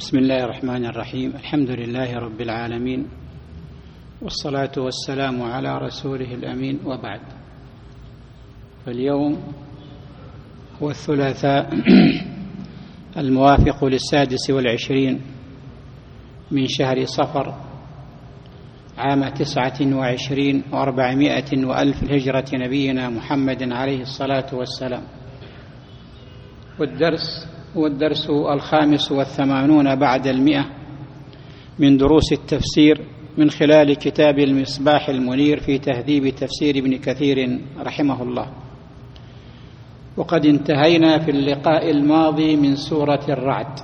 بسم الله الرحمن الرحيم. الحمد لله رب العالمين، والصلاة والسلام على رسوله الأمين، وبعد. فاليوم هو الثلاثاء الموافق 26 من شهر صفر عام 29 و400 وألف الهجرة نبينا محمد عليه الصلاة والسلام. هو الدرس 85 بعد 100 من دروس التفسير من خلال كتاب المصباح المنير في تهذيب تفسير ابن كثير رحمه الله. وقد انتهينا في اللقاء الماضي من سورة الرعد،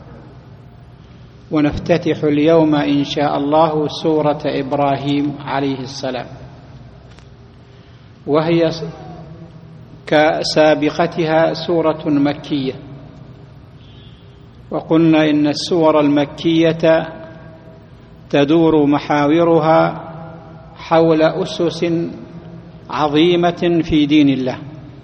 ونفتتح اليوم إن شاء الله سورة إبراهيم عليه السلام، وهي كسابقتها سورة مكية. وقلنا إن السور المكية تدور محاورها حول أسس عظيمة في دين الله.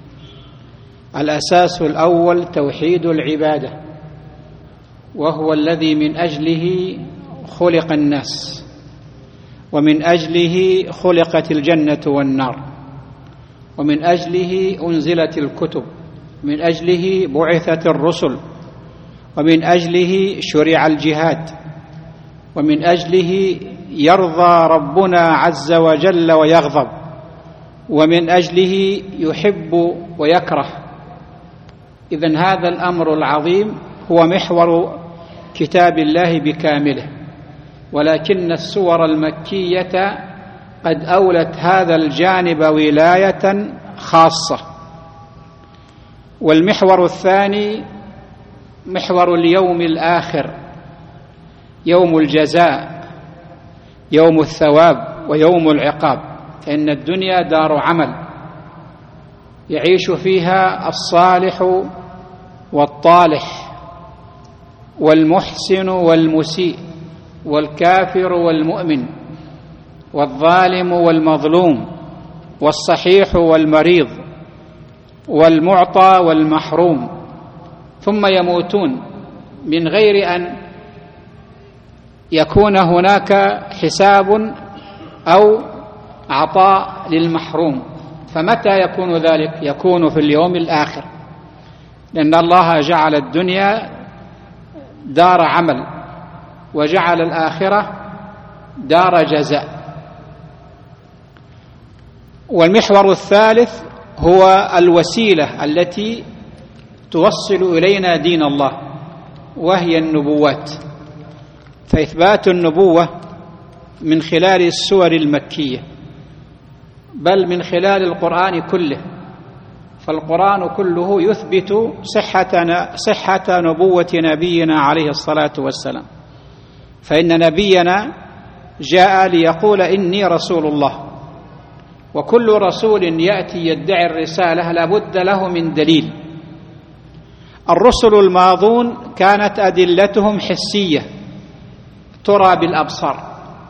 الأساس الأول توحيد العبادة، وهو الذي من أجله خلق الناس، ومن أجله خلقت الجنة والنار، ومن أجله أنزلت الكتب، من أجله بعثت الرسل، ومن أجله شرع الجهاد، ومن أجله يرضى ربنا عز وجل ويغضب، ومن أجله يحب ويكره. إذن هذا الأمر العظيم هو محور كتاب الله بكامله، ولكن السور المكية قد أولت هذا الجانب ولاية خاصة. والمحور الثاني محور اليوم الآخر، يوم الجزاء، يوم الثواب ويوم العقاب. فإن الدنيا دار عمل يعيش فيها الصالح والطالح، والمحسن والمسيء، والكافر والمؤمن، والظالم والمظلوم، والصحيح والمريض، والمعطى والمحروم، ثم يموتون من غير أن يكون هناك حساب أو عطاء للمحروم. فمتى يكون ذلك؟ يكون في اليوم الآخر، لأن الله جعل الدنيا دار عمل، وجعل الآخرة دار جزاء. والمحور الثالث هو الوسيلة التي توصل إلينا دين الله، وهي النبوات. فإثبات النبوة من خلال السور المكية، بل من خلال القرآن كله. فالقرآن كله يثبت صحة نبوة نبينا عليه الصلاة والسلام. فإن نبينا جاء ليقول إني رسول الله، وكل رسول يأتي يدعي الرسالة لابد له من دليل. الرسل الماضون كانت أدلتهم حسية ترى بالأبصار،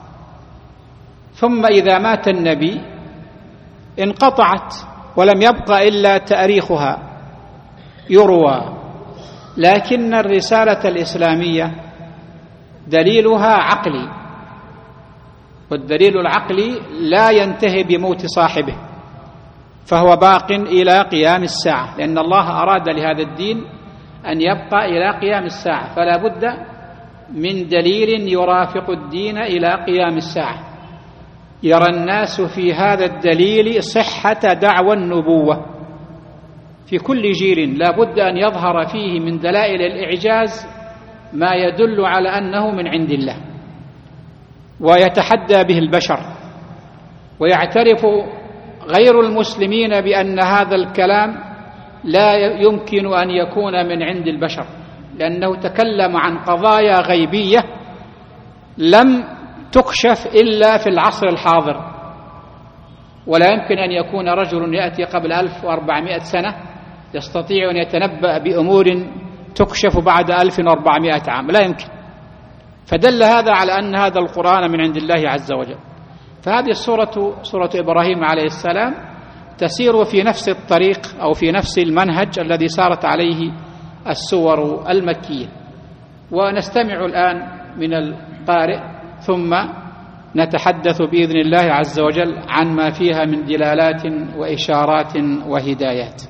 ثم إذا مات النبي انقطعت ولم يبق إلا تاريخها يروى. لكن الرسالة الإسلامية دليلها عقلي، والدليل العقلي لا ينتهي بموت صاحبه، فهو باق إلى قيام الساعة، لأن الله أراد لهذا الدين أن يبقى إلى قيام الساعة، فلا بد من دليل يرافق الدين إلى قيام الساعة. يرى الناس في هذا الدليل صحة دعوى النبوة. في كل جيل لا بد أن يظهر فيه من دلائل الإعجاز ما يدل على أنه من عند الله، ويتحدى به البشر، ويعترف غير المسلمين بأن هذا الكلام لا يمكن أن يكون من عند البشر، لأنه تكلم عن قضايا غيبية لم تكشف إلا في العصر الحاضر. ولا يمكن أن يكون رجل يأتي قبل 1400 سنة يستطيع أن يتنبأ بأمور تكشف بعد 1400 عام، لا يمكن. فدل هذا على أن هذا القرآن من عند الله عز وجل. فهذه سورة إبراهيم عليه السلام تسير في نفس الطريق أو في نفس المنهج الذي سارت عليه السور المكية. ونستمع الآن من القارئ ثم نتحدث بإذن الله عز وجل عن ما فيها من دلالات وإشارات وهدايات.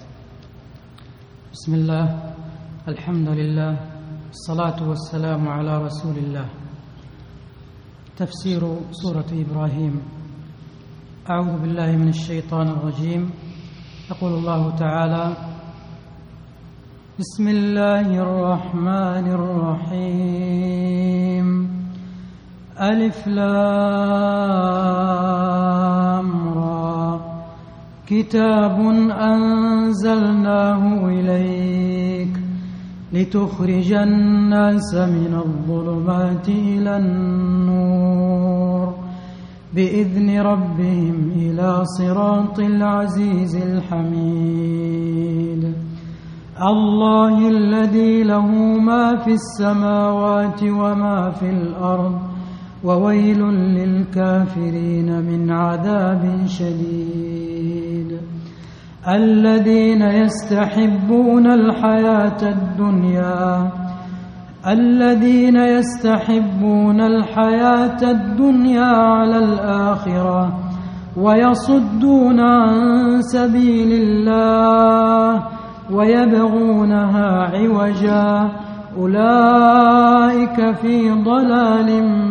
بسم الله، الحمد لله، الصلاة والسلام على رسول الله. تفسير سورة إبراهيم. أعوذ بالله من الشيطان الرجيم. يقول الله تعالى: بسم الله الرحمن الرحيم. ألف لام را، كتاب أنزلناه إليك لتخرج الناس من الظلمات إلى النور بإذن ربهم إلى صراط العزيز الحميد. الله الذي له ما في السماوات وما في الأرض وويل للكافرين من عذاب شديد. الذين يستحبون الحياة الدنيا على الآخرة ويصدون عن سبيل الله ويبغونها عوجا أولئك في ضلال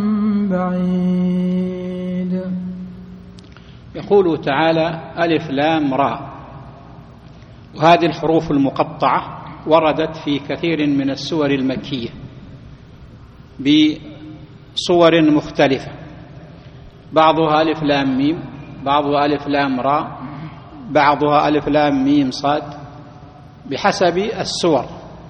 بعيد. يقول تعالى: ألف لام را. وهذه الحروف المقطعة وردت في كثير من السور المكية بصور مختلفة، بعضها ألف لام ميم، بعضها ألف لام را، بعضها ألف لام ميم صاد، بحسب السور.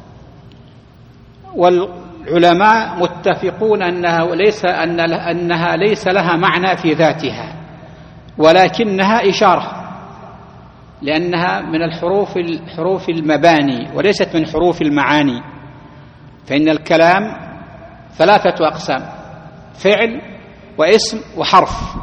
والعلماء متفقون أنها ليس لها معنى في ذاتها، ولكنها إشارة، لأنها من الحروف المباني وليست من حروف المعاني. فإن الكلام 3 أقسام: فعل واسم وحرف.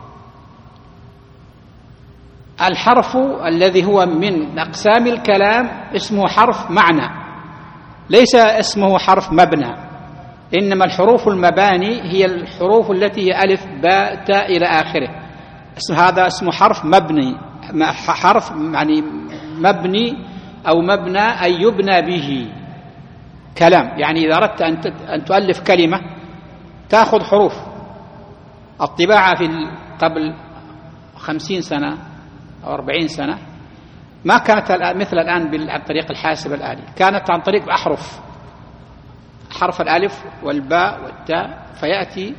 الحرف الذي هو من أقسام الكلام اسمه حرف معنى، ليس اسمه حرف مبنى. إنما الحروف المباني هي الحروف التي هي ألف باء تاء إلى آخره. هذا اسمه حرف مبني، حرف يعني مبني أو مبنى أي يبنى به كلام. يعني إذا أردت أن تؤلف كلمة تأخذ حروف. الطباعة قبل 50 سنة أو 40 سنة ما كانت مثل الآن عن طريق الحاسب الآلي، كانت عن طريق أحرف، حرف الألف والباء والتاء، فيأتي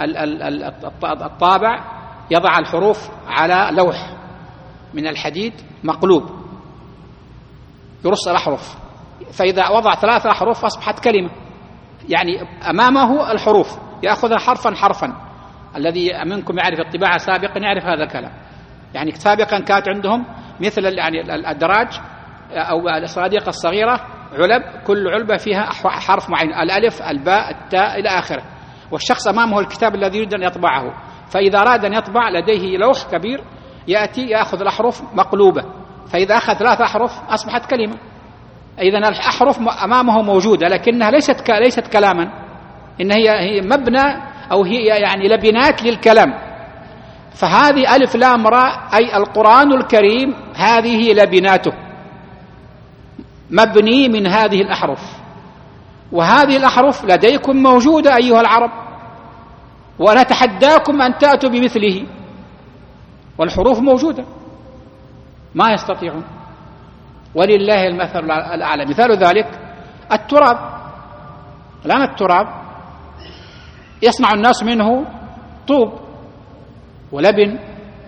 الطابع يضع الحروف على لوح من الحديد مقلوب يرص الأحرف، فإذا وضع 3 أحرف أصبحت كلمة. يعني أمامه الحروف يأخذها حرفا حرفا. الذي منكم يعرف الطباعة سابقا يعرف هذا الكلام. يعني سابقا كانت عندهم مثل يعني الأدراج أو الصناديق الصغيرة علب، كل علبة فيها حرف معين: الألف الباء التاء إلى آخره. والشخص أمامه الكتاب الذي يريد أن يطبعه، فإذا أراد أن يطبع لديه لوح كبير يأتي يأخذ الأحرف مقلوبة، فإذا أخذ 3 أحرف أصبحت كلمة. إذن الأحرف أمامه موجودة، لكنها ليست كلاما، إن هي مبنى أو هي يعني لبنات للكلام. فهذه ألف لام راء أي القرآن الكريم هذه لبناته، مبني من هذه الأحرف. وهذه الأحرف لديكم موجودة أيها العرب، ونتحداكم أن تأتوا بمثله، والحروف موجودة ما يستطيعون. ولله المثل الأعلى. مثال ذلك التراب. الآن التراب يصنع الناس منه طوب ولبن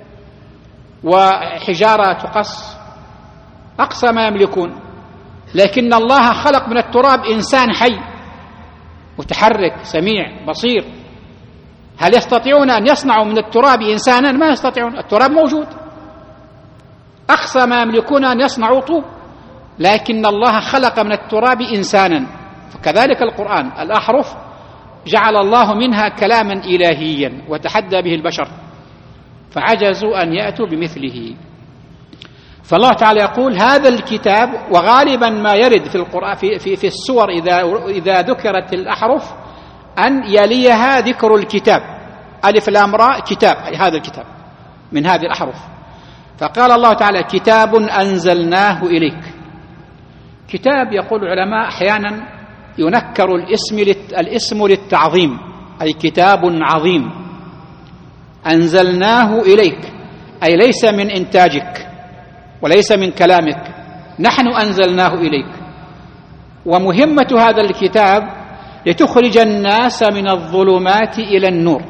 وحجارة تقص، أقصى ما يملكون. لكن الله خلق من التراب إنسان حي متحرك سميع بصير. هل يستطيعون أن يصنعوا من التراب إنسانا؟ ما يستطيعون. التراب موجود، أقصى ما يملكون أن يصنعوا طوب، لكن الله خلق من التراب إنسانا. فكذلك القرآن، الأحرف جعل الله منها كلاما إلهيا وتحدى به البشر فعجزوا أن يأتوا بمثله. فالله تعالى يقول هذا الكتاب، وغالبا ما يرد في القرآن في السور إذا ذكرت الأحرف أن يليها ذكر الكتاب، ألف لام راء كتاب، هذا الكتاب من هذه الأحرف. فقال الله تعالى كتاب أنزلناه إليك. كتاب يقول العلماء أحيانا ينكر الاسم للتعظيم، أي كتاب عظيم. أنزلناه إليك أي ليس من إنتاجك وليس من كلامك، نحن أنزلناه إليك. ومهمة هذا الكتاب لتخرج الناس من الظلمات إلى النور.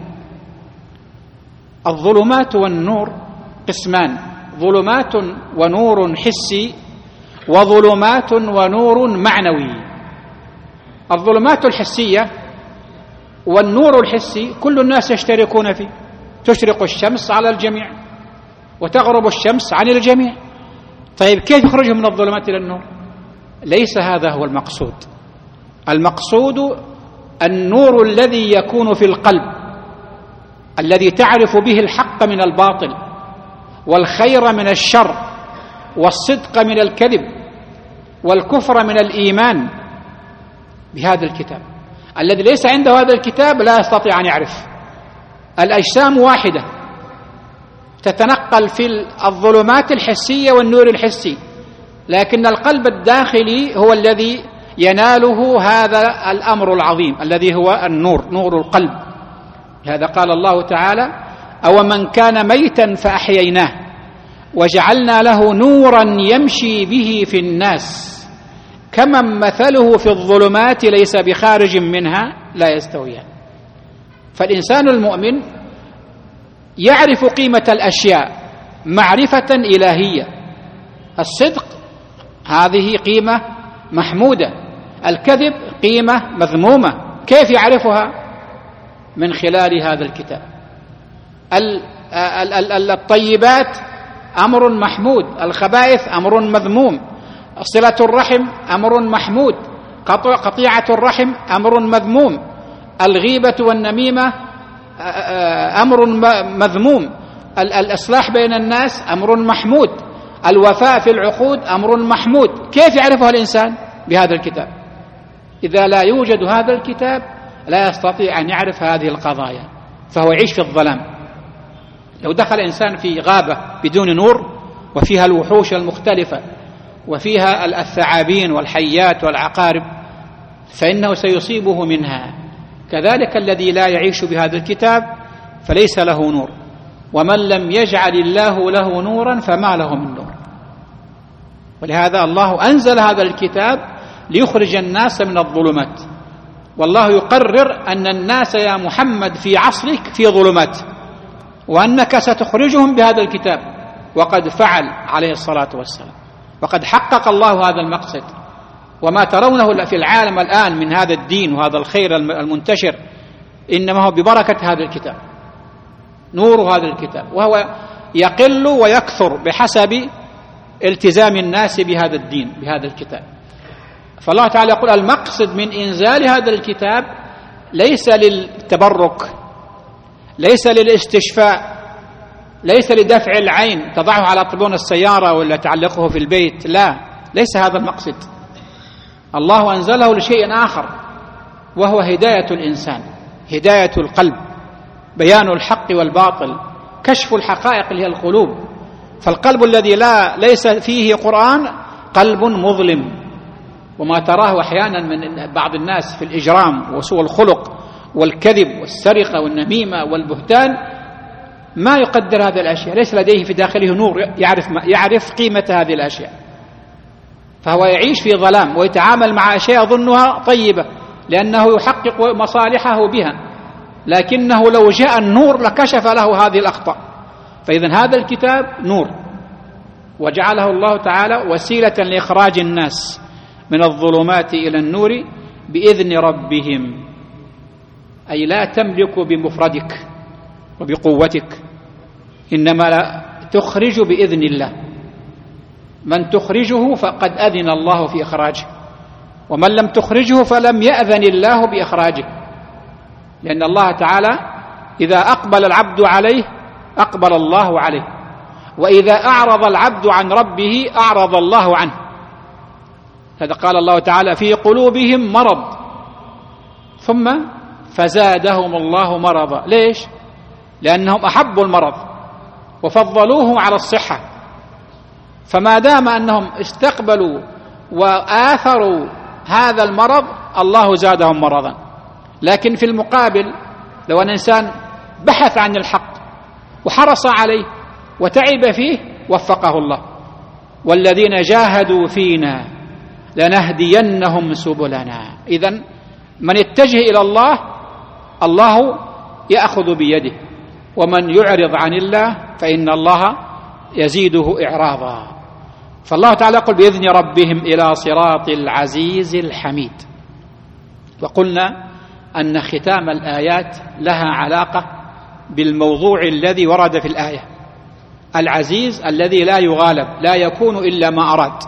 الظلمات والنور قسمان، ظلمات ونور حسي، وظلمات ونور معنوي. الظلمات الحسية والنور الحسي كل الناس يشتركون فيه، تشرق الشمس على الجميع وتغرب الشمس عن الجميع. طيب كيف يخرجهم من الظلمات إلى النور؟ ليس هذا هو المقصود. المقصود النور الذي يكون في القلب، الذي تعرف به الحق من الباطل، والخير من الشر، والصدق من الكذب، والكفر من الإيمان، بهذا الكتاب. الذي ليس عنده هذا الكتاب لا يستطيع أن يعرف. الأجسام واحدة تتنقل في الظلمات الحسية والنور الحسي، لكن القلب الداخلي هو الذي يناله هذا الأمر العظيم الذي هو النور، نور القلب. لهذا قال الله تعالى أو من كان ميتا فأحييناه وجعلنا له نورا يمشي به في الناس كمن مثله في الظلمات ليس بخارج منها لا يستويان. فالإنسان المؤمن يعرف قيمة الأشياء معرفة إلهية. الصدق هذه قيمة محمودة، الكذب قيمة مذمومة. كيف يعرفها؟ من خلال هذا الكتاب. الطيبات أمر محمود، الخبائث أمر مذموم، صلة الرحم أمر محمود، قطيعة الرحم أمر مذموم، الغيبة والنميمة أمر مذموم، الإصلاح بين الناس أمر محمود، الوفاء في العقود أمر محمود. كيف يعرفها الإنسان؟ بهذا الكتاب. إذا لا يوجد هذا الكتاب لا يستطيع أن يعرف هذه القضايا، فهو يعيش في الظلام. لو دخل إنسان في غابة بدون نور وفيها الوحوش المختلفة وفيها الثعابين والحيات والعقارب فإنه سيصيبه منها. كذلك الذي لا يعيش بهذا الكتاب فليس له نور، ومن لم يجعل الله له نورا فما له من نور. ولهذا الله أنزل هذا الكتاب ليخرج الناس من الظلمات. والله يقرر أن الناس يا محمد في عصرك في ظلمات، وأنك ستخرجهم بهذا الكتاب، وقد فعل عليه الصلاة والسلام، وقد حقق الله هذا المقصد. وما ترونه في العالم الآن من هذا الدين وهذا الخير المنتشر إنما هو ببركة هذا الكتاب، نور هذا الكتاب، وهو يقل ويكثر بحسب التزام الناس بهذا الدين بهذا الكتاب. فالله تعالى يقول المقصد من إنزال هذا الكتاب ليس للتبرك، ليس للاستشفاء، ليس لدفع العين تضعه على طبون السيارة ولا تعلقه في البيت، لا، ليس هذا المقصد. الله أنزله لشيء آخر، وهو هداية الإنسان، هداية القلب، بيان الحق والباطل، كشف الحقائق اللي هي القلوب. فالقلب الذي ليس فيه قرآن قلب مظلم. وما تراه أحيانا من بعض الناس في الإجرام وسوء الخلق والكذب والسرقة والنميمة والبهتان ما يقدر هذه الأشياء، ليس لديه في داخله نور يعرف قيمة هذه الأشياء، فهو يعيش في ظلام ويتعامل مع أشياء يظنها طيبة لأنه يحقق مصالحه بها، لكنه لو جاء النور لكشف له هذه الأخطاء. فإذن هذا الكتاب نور، وجعله الله تعالى وسيلة لإخراج الناس من الظلمات إلى النور بإذن ربهم، أي لا تملك بمفردك وبقوتك، إنما لا تخرج بإذن الله. من تخرجه فقد أذن الله في إخراجه، ومن لم تخرجه فلم يأذن الله بإخراجه، لأن الله تعالى إذا أقبل العبد عليه أقبل الله عليه، وإذا أعرض العبد عن ربه أعرض الله عنه. هذا قال الله تعالى في قلوبهم مرض ثم فزادهم الله مرضا. ليش؟ لأنهم أحبوا المرض وفضلوه على الصحة، فما دام أنهم استقبلوا وآثروا هذا المرض الله زادهم مرضا. لكن في المقابل لو أن إنسان بحث عن الحق وحرص عليه وتعب فيه وفقه الله، والذين جاهدوا فينا لنهدينهم سبلنا. إذن من يتجه إلى الله الله يأخذ بيده، ومن يعرض عن الله فإن الله يزيده إعراضا. فالله تعالى يقول بإذن ربهم إلى صراط العزيز الحميد. وقلنا أن ختام الآيات لها علاقة بالموضوع الذي ورد في الآية، العزيز الذي لا يغالب، لا يكون إلا ما أراد،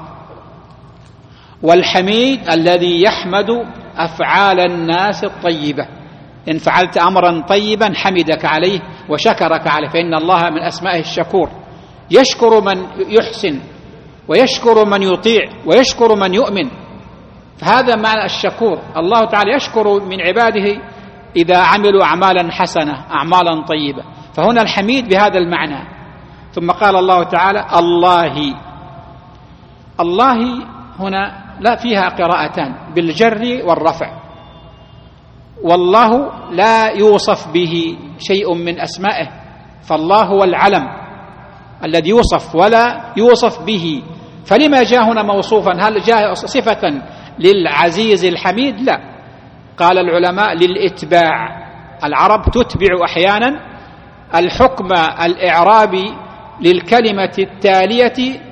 والحميد الذي يحمد أفعال الناس الطيبة، إن فعلت أمرا طيبا حمدك عليه وشكرك عليه، فإن الله من أسمائه الشكور، يشكر من يحسن ويشكر من يطيع ويشكر من يؤمن، فهذا معنى الشكور. الله تعالى يشكر من عباده إذا عملوا أعمالا حسنة أعمالا طيبة، فهنا الحميد بهذا المعنى. ثم قال الله تعالى الله. الله هنا لا فيها قراءتان بالجر والرفع، والله لا يوصف به شيء من أسمائه، فالله هو العلم الذي يوصف ولا يوصف به، فلما جاء هنا موصوفا؟ هل جاء صفة للعزيز الحميد؟ لا، قال العلماء للإتباع. العرب تتبع أحيانا الحكم الإعرابي للكلمة التالية،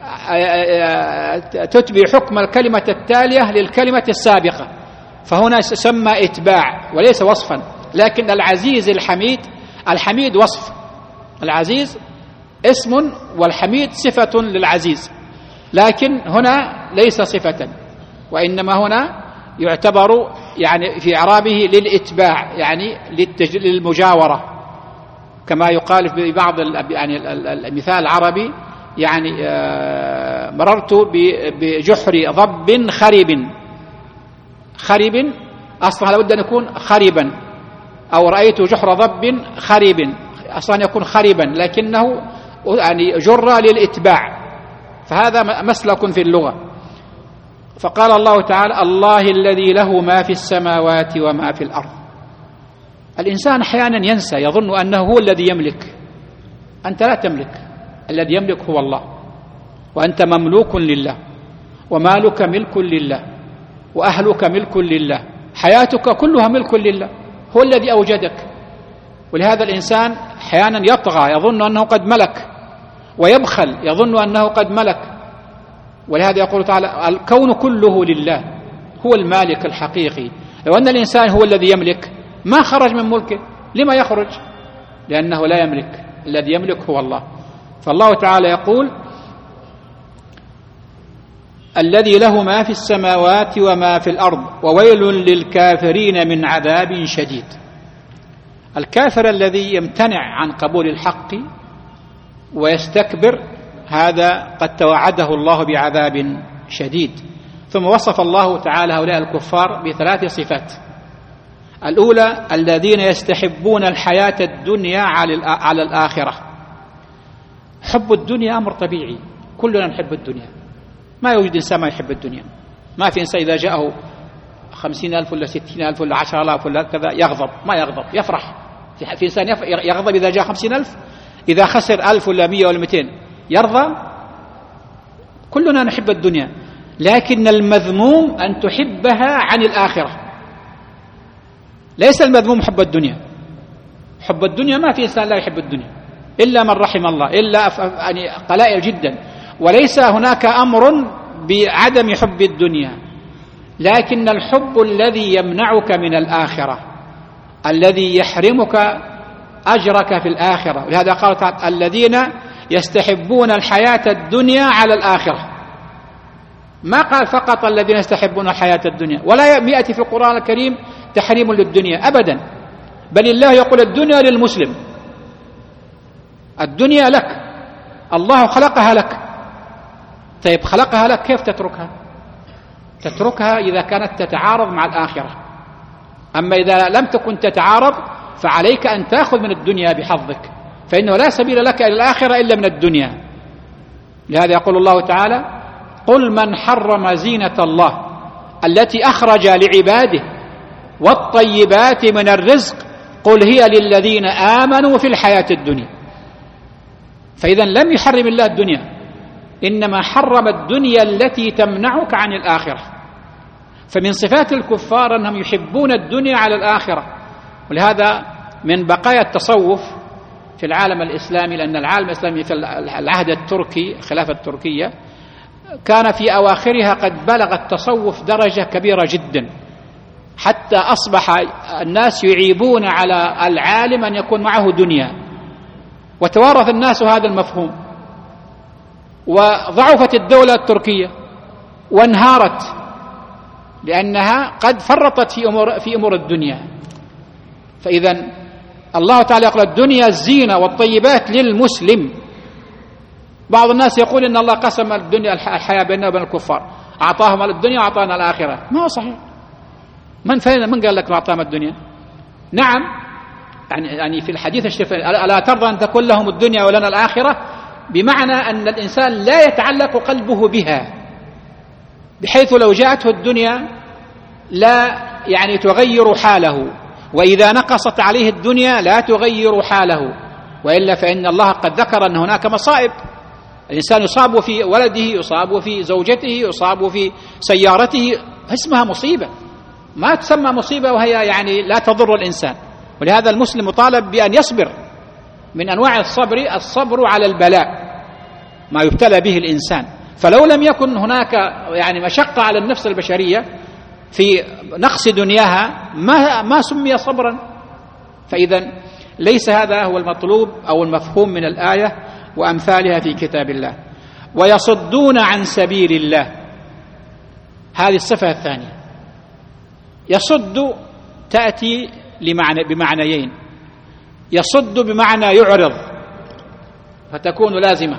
تتبع حكم الكلمة التالية للكلمة السابقة، فهنا سمى إتباع وليس وصفا. لكن العزيز الحميد، الحميد وصف، العزيز اسم والحميد صفة للعزيز، لكن هنا ليس صفة، وإنما هنا يعتبر يعني في إعرابه للإتباع، يعني للمجاورة، كما يقال في بعض يعني المثال العربي، يعني مررت بجحر ضب خرب. خرب أصلا لابد أن يكون خربا، أو رأيت جحر ضب خرب أصلا يكون خربا، لكنه يعني جر للإتباع، فهذا مسلك في اللغة. فقال الله تعالى الله الذي له ما في السماوات وما في الأرض. الإنسان أحيانا ينسى، يظن أنه هو الذي يملك. أنت لا تملك، الذي يملك هو الله، وأنت مملوك لله، ومالك ملك لله، وأهلك ملك لله، حياتك كلها ملك لله، هو الذي أوجدك. ولهذا الإنسان أحيانا يطغى، يظن أنه قد ملك، ويبخل يظن أنه قد ملك. ولهذا يقول تعالى الكون كله لله، هو المالك الحقيقي. لو أن الإنسان هو الذي يملك ما خرج من ملكه. لما يخرج؟ لأنه لا يملك، الذي يملك هو الله. فالله تعالى يقول الذي له ما في السماوات وما في الأرض وويل للكافرين من عذاب شديد. الكافر الذي يمتنع عن قبول الحق ويستكبر، هذا قد توعده الله بعذاب شديد. ثم وصف الله تعالى هؤلاء الكفار بثلاث صفات. الأولى الذين يستحبون الحياة الدنيا على الآخرة. حب الدنيا أمر طبيعي، كلنا نحب الدنيا، ما يوجد إنسان ما يحب الدنيا. ما في إنسان إذا جاءه 50,000 ولا 60,000 ولا 10,000 ولا كذا يغضب، ما يغضب، يفرح. في إنسان يغضب إذا جاء 50,000، إذا خسر 1000 ولا 100 ولا 200 يرضى. كلنا نحب الدنيا، لكن المذموم أن تحبها عن الآخرة. ليس المذموم حب الدنيا. حب الدنيا ما في إنسان لا يحب الدنيا إلا من رحم الله، إلا يعني قلائل جدا. وليس هناك أمر بعدم حب الدنيا، لكن الحب الذي يمنعك من الآخرة، الذي يحرمك أجرك في الآخرة. ولهذا قال تعالى الذين يستحبون الحياة الدنيا على الآخرة. ما قال فقط الذين يستحبون الحياة الدنيا، ولا يأتي في القرآن الكريم تحريم للدنيا أبدا، بل الله يقول الدنيا للمسلم، الدنيا لك، الله خلقها لك. طيب خلقها لك، كيف تتركها؟ تتركها إذا كانت تتعارض مع الآخرة. أما إذا لم تكن تتعارض فعليك أن تأخذ من الدنيا بحظك، فإنه لا سبيل لك إلى الآخرة إلا من الدنيا. لهذا يقول الله تعالى: قل من حرم زينة الله التي أخرج لعباده والطيبات من الرزق قل هي للذين آمنوا في الحياة الدنيا. فإذا لم يحرم الله الدنيا، إنما حرم الدنيا التي تمنعك عن الآخرة. فمن صفات الكفار أنهم يحبون الدنيا على الآخرة. ولهذا من بقايا التصوف في العالم الإسلامي، لأن العالم الإسلامي في العهد التركي، الخلافة التركية، كان في أواخرها قد بلغ التصوف درجة كبيرة جدا، حتى أصبح الناس يعيبون على العالم أن يكون معه دنيا، وتوارث الناس هذا المفهوم، وضعفت الدولة التركية وانهارت لأنها قد فرطت في أمور الدنيا. فإذا الله تعالى يقول: الدنيا الزينة والطيبات للمسلم. بعض الناس يقول إن الله قسم الدنيا الحياة بيننا وبين الكفار، أعطاهم الدنيا وأعطانا الآخرة. ما هو صحيح. من قال لك أعطاهم الدنيا؟ نعم، يعني في الحديث الشريف: ألا ترضى أن تكون لهم الدنيا ولنا الآخرة؟ بمعنى أن الإنسان لا يتعلق قلبه بها، بحيث لو جاءته الدنيا لا يعني تغير حاله، وإذا نقصت عليه الدنيا لا تغير حاله. وإلا فإن الله قد ذكر أن هناك مصائب، الإنسان يصاب في ولده، يصاب في زوجته، يصاب في سيارته، اسمها مصيبة، ما تسمى مصيبة وهي يعني لا تضر الإنسان. ولهذا المسلم مطالب بأن يصبر. من أنواع الصبر على البلاء، ما يبتلى به الإنسان. فلو لم يكن هناك يعني مشقة على النفس البشرية في نقص دنياها ما سمي صبرا. فإذا ليس هذا هو المطلوب أو المفهوم من الآية وأمثالها في كتاب الله. ويصدون عن سبيل الله، هذه الصفة الثانية. يصد تأتي بمعنيين: يصد بمعنى يعرض فتكون لازمة،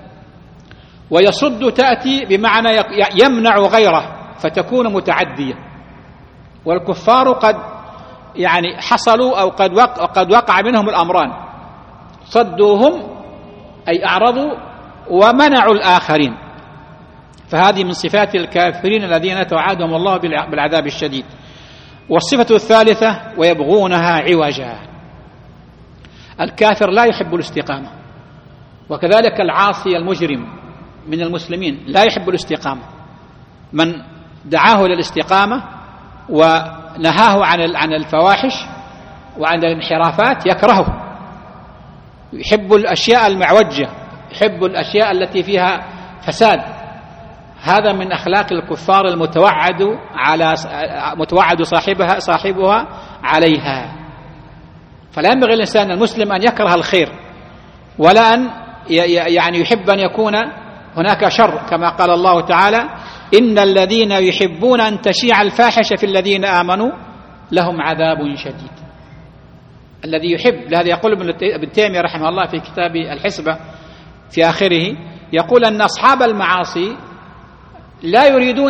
ويصد تأتي بمعنى يمنع غيره فتكون متعدية. والكفار قد يعني حصلوا أو قد وقع منهم الأمران: صدوهم أي أعرضوا ومنعوا الآخرين. فهذه من صفات الكافرين الذين توعدهم الله بالعذاب الشديد. والصفة الثالثة: ويبغونها عوجا. الكافر لا يحب الاستقامة، وكذلك العاصي المجرم من المسلمين لا يحب الاستقامة. من دعاه إلى الاستقامة ونهاه عن الفواحش وعن الانحرافات يكرهه، يحب الأشياء المعوجة، يحب الأشياء التي فيها فساد. هذا من أخلاق الكفار المتوعد صاحبها عليها. فلا ينبغي الإنسان المسلم أن يكره الخير، ولا أن يعني يحب أن يكون هناك شر، كما قال الله تعالى: إن الذين يحبون أن تشيع الفاحشة في الذين آمنوا لهم عذاب شديد. الذي يحب، لهذا يقول ابن تيمية رحمه الله في كتاب الحسبة في آخره، يقول أن أصحاب المعاصي لا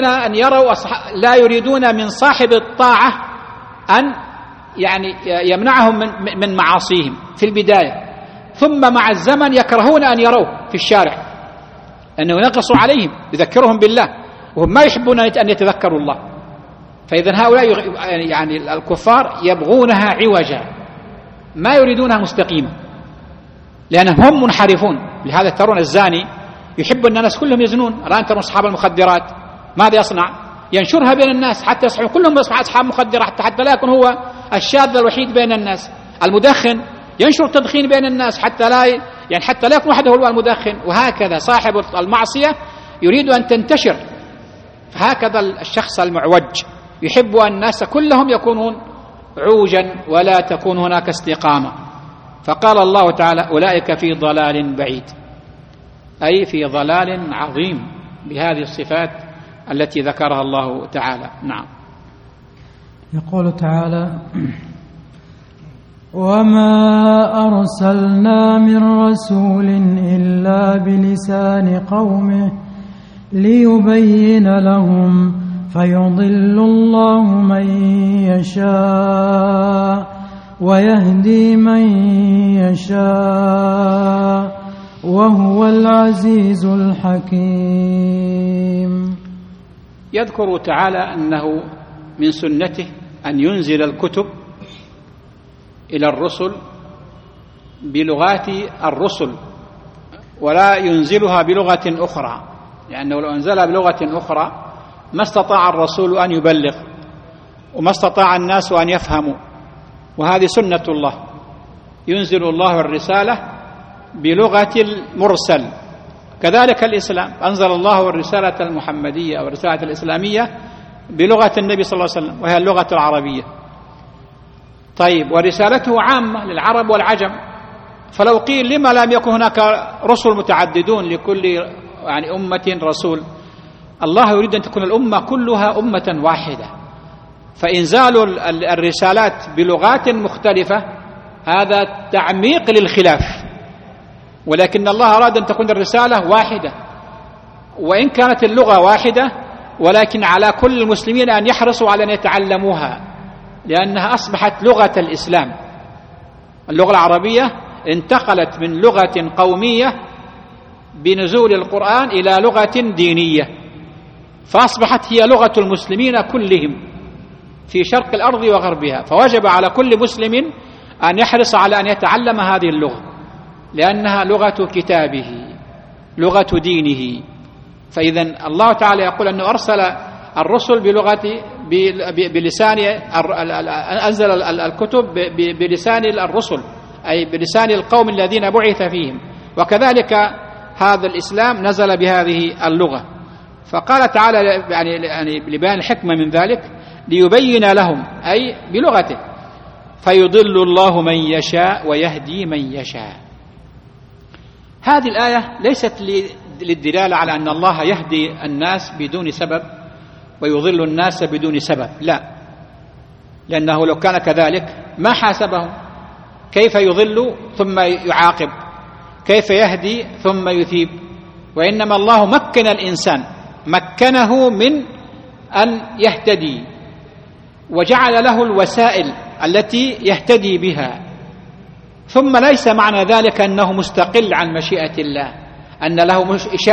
يريدون من صاحب الطاعة أن يعني يمنعهم من معاصيهم في البداية، ثم مع الزمن يكرهون أن يروه في الشارع، أنه ينقص عليهم، يذكرهم بالله، وهم ما يحبون أن يتذكروا الله. فإذا هؤلاء يعني الكفار يبغونها عوجا، ما يريدونها مستقيمة، لأنهم هم منحرفون. لهذا ترون الزاني يحب أن الناس كلهم يزنون. الآن ترون أصحاب المخدرات ماذا يصنع؟ ينشرها بين الناس حتى يصبحوا كلهم أصحاب مخدرات، حتى لا يكون هو الشاذ الوحيد بين الناس. المدخن ينشر التدخين بين الناس حتى لا يكون وحده هو المدخن. وهكذا صاحب المعصية يريد أن تنتشر. فهكذا الشخص المعوج يحب أن الناس كلهم يكونون عوجا ولا تكون هناك استقامة. فقال الله تعالى: أولئك في ضلال بعيد، أي في ضلال عظيم بهذه الصفات التي ذكرها الله تعالى. نعم. يقول تعالى: وما أرسلنا من رسول إلا بلسان قومه ليبين لهم فيضل الله من يشاء ويهدي من يشاء وهو العزيز الحكيم. يذكر تعالى أنه من سنته أن ينزل الكتب إلى الرسل بلغات الرسل ولا ينزلها بلغة أخرى، لأنه لو أنزلها بلغة أخرى ما استطاع الرسول أن يبلغ وما استطاع الناس أن يفهموا، وهذه سنة الله، ينزل الله الرسالة بلغة المرسل. كذلك الإسلام أنزل الله الرسالة المحمدية أو الرسالة الإسلامية بلغة النبي صلى الله عليه وسلم وهي اللغة العربية. طيب، ورسالته عامة للعرب والعجم، فلو قيل لما لم يكن هناك رسل متعددون لكل أمة رسول؟ الله يريد أن تكون الأمة كلها أمة واحدة، فإنزال الرسالات بلغات مختلفة هذا تعميق للخلاف، ولكن الله أراد أن تكون الرسالة واحدة، وإن كانت اللغة واحدة ولكن على كل المسلمين أن يحرصوا على أن يتعلموها، لأنها أصبحت لغة الإسلام. اللغة العربية انتقلت من لغة قومية بنزول القرآن إلى لغة دينية، فأصبحت هي لغة المسلمين كلهم في شرق الأرض وغربها، فوجب على كل مسلم أن يحرص على أن يتعلم هذه اللغة، لأنها لغة كتابه، لغة دينه. فإذا الله تعالى يقول أنه أرسل الرسل بلسان، أنزل الكتب بلسان الرسل، أي بلسان القوم الذين بعث فيهم، وكذلك هذا الإسلام نزل بهذه اللغة. فقال تعالى يعني لبيان الحكمة من ذلك ليبين لهم، أي بلغته، فيضل الله من يشاء ويهدي من يشاء. هذه الآية ليست للدلالة على أن الله يهدي الناس بدون سبب ويضل الناس بدون سبب، لا، لأنه لو كان كذلك ما حاسبهم، كيف يضل ثم يعاقب، كيف يهدي ثم يثيب؟ وإنما الله مكن الإنسان، مكنه من أن يهتدي وجعل له الوسائل التي يهتدي بها، ثم ليس معنى ذلك أنه مستقل عن مشيئة الله، أن له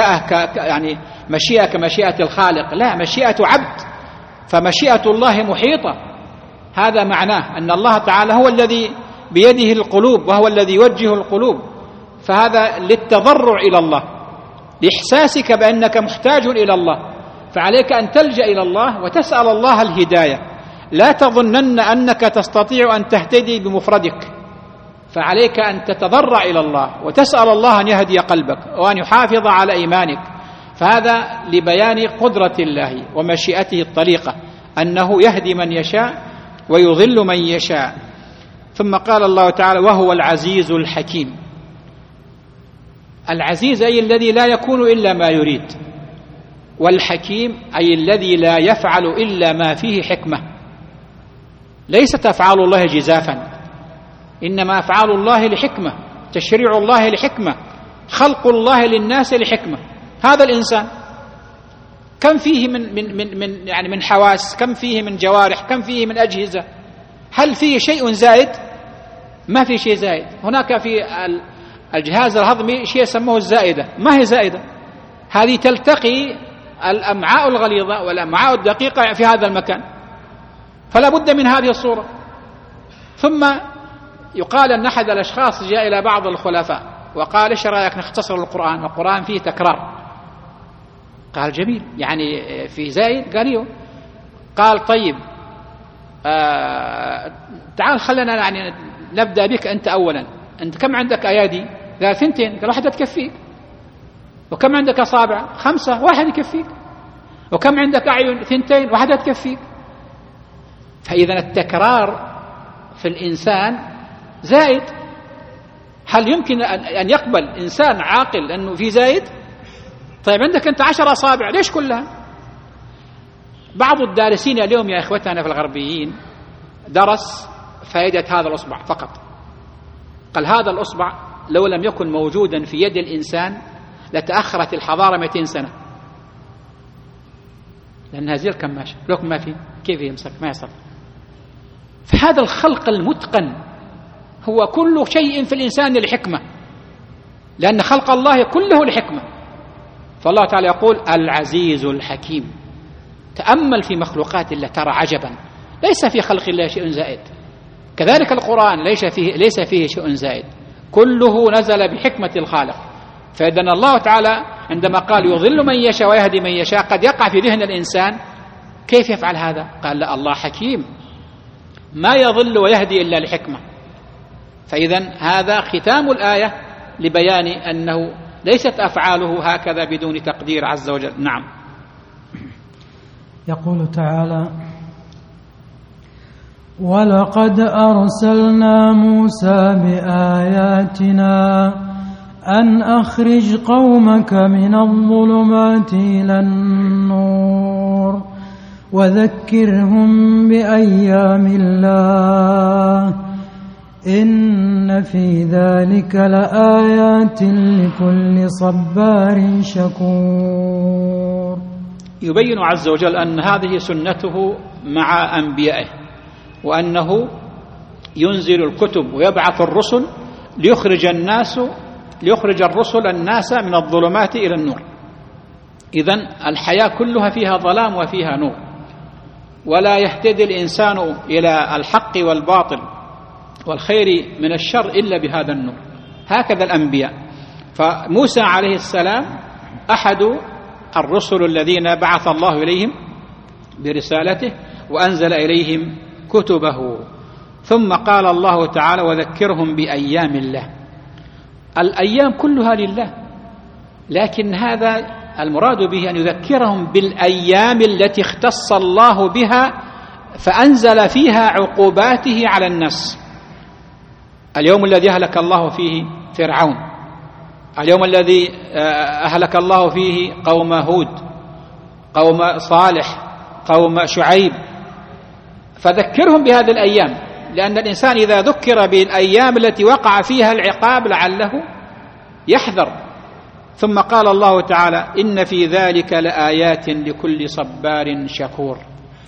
مشيئة كمشيئة الخالق، لا، مشيئة عبد، فمشيئة الله محيطة. هذا معناه أن الله تعالى هو الذي بيده القلوب وهو الذي يوجه القلوب، فهذا للتضرع إلى الله، لإحساسك بأنك محتاج إلى الله، فعليك أن تلجأ إلى الله وتسأل الله الهداية. لا تظنن أنك تستطيع أن تهتدي بمفردك، فعليك أن تتضرع إلى الله وتسأل الله أن يهدي قلبك وأن يحافظ على إيمانك. فهذا لبيان قدرة الله ومشيئته الطليقة، أنه يهدي من يشاء ويضل من يشاء. ثم قال الله تعالى: وهو العزيز الحكيم. العزيز أي الذي لا يكون إلا ما يريد، والحكيم أي الذي لا يفعل إلا ما فيه حكمة. ليست أفعال الله جزافا، إنما أفعال الله لحكمة، تشريع الله لحكمة، خلق الله للناس لحكمة. هذا الإنسان كم فيه من حواس، كم فيه من جوارح، كم فيه من أجهزة، هل فيه شيء زائد؟ ما في شيء زائد. هناك في الجهاز الهضمي شيء يسموه الزائدة، ما هي زائدة، هذه تلتقي الأمعاء الغليظة والأمعاء الدقيقة في هذا المكان، فلا بد من هذه الصورة. ثم يقال أن أحد الأشخاص جاء إلى بعض الخلفاء وقال: إيش رأيك نختصر القرآن؟ والقرآن فيه تكرار. قال: جميل، يعني في زائد؟ قال: يو. قال: طيب تعال خلنا يعني نبدأ بك أنت أولا، أنت كم عندك أيادي؟ قال: 2. قال: واحدة تكفيك. وكم عندك أصابع؟ 5، 1 يكفيك. وكم عندك أعين؟ 2، 1 تكفيك. فإذا التكرار في الإنسان زائد. هل يمكن أن يقبل إنسان عاقل أنه في زائد؟ طيب عندك أنت 10 أصابع، ليش كلها؟ بعض الدارسين اليوم يا إخوتنا في الغربيين درس فائدة هذا الأصبع فقط، قال هذا الأصبع لو لم يكن موجودا في يد الإنسان لتأخرت الحضارة 200 سنة، لأن هذه كم ماشي لو ما في كيف يمسك ما يصل. فهذا الخلق المتقن هو كل شيء في الإنسان لحكمة، لأن خلق الله كله لحكمة. فالله تعالى يقول العزيز الحكيم. تأمل في مخلوقات الله ترى عجبا، ليس في خلق الله شيء زائد. كذلك القرآن ليس فيه شيء زائد، كله نزل بحكمة الخالق. فإذا الله تعالى عندما قال يضل من يشاء ويهدي من يشاء، قد يقع في ذهن الإنسان كيف يفعل هذا؟ قال لا، الله حكيم ما يضل ويهدي إلا لحكمة. فإذا هذا ختام الآية لبيان أنه ليست أفعاله هكذا بدون تقدير عز وجل. نعم. يقول تعالى ولقد أرسلنا موسى بآياتنا أن أخرج قومك من الظلمات إلى النور وذكرهم بأيام الله إن في ذلك لآيات لكل صبار شكور. يبين عز وجل أن هذه سنته مع أنبيائه، وأنه ينزل الكتب ويبعث الرسل ليخرج الرسل الناس من الظلمات إلى النور. إذن الحياة كلها فيها ظلام وفيها نور، ولا يهتدي الإنسان إلى الحق والباطل والخير من الشر إلا بهذا النور. هكذا الأنبياء. فموسى عليه السلام أحد الرسل الذين بعث الله إليهم برسالته وأنزل إليهم كتبه. ثم قال الله تعالى وذكرهم بأيام الله. الأيام كلها لله، لكن هذا المراد به أن يذكرهم بالأيام التي اختص الله بها فأنزل فيها عقوباته على الناس. اليوم الذي أهلك الله فيه فرعون، اليوم الذي أهلك الله فيه قوم هود، قوم صالح، قوم شعيب. فذكرهم بهذه الأيام، لأن الإنسان إذا ذكر بالأيام التي وقع فيها العقاب لعله يحذر. ثم قال الله تعالى إن في ذلك لآيات لكل صبار شكور.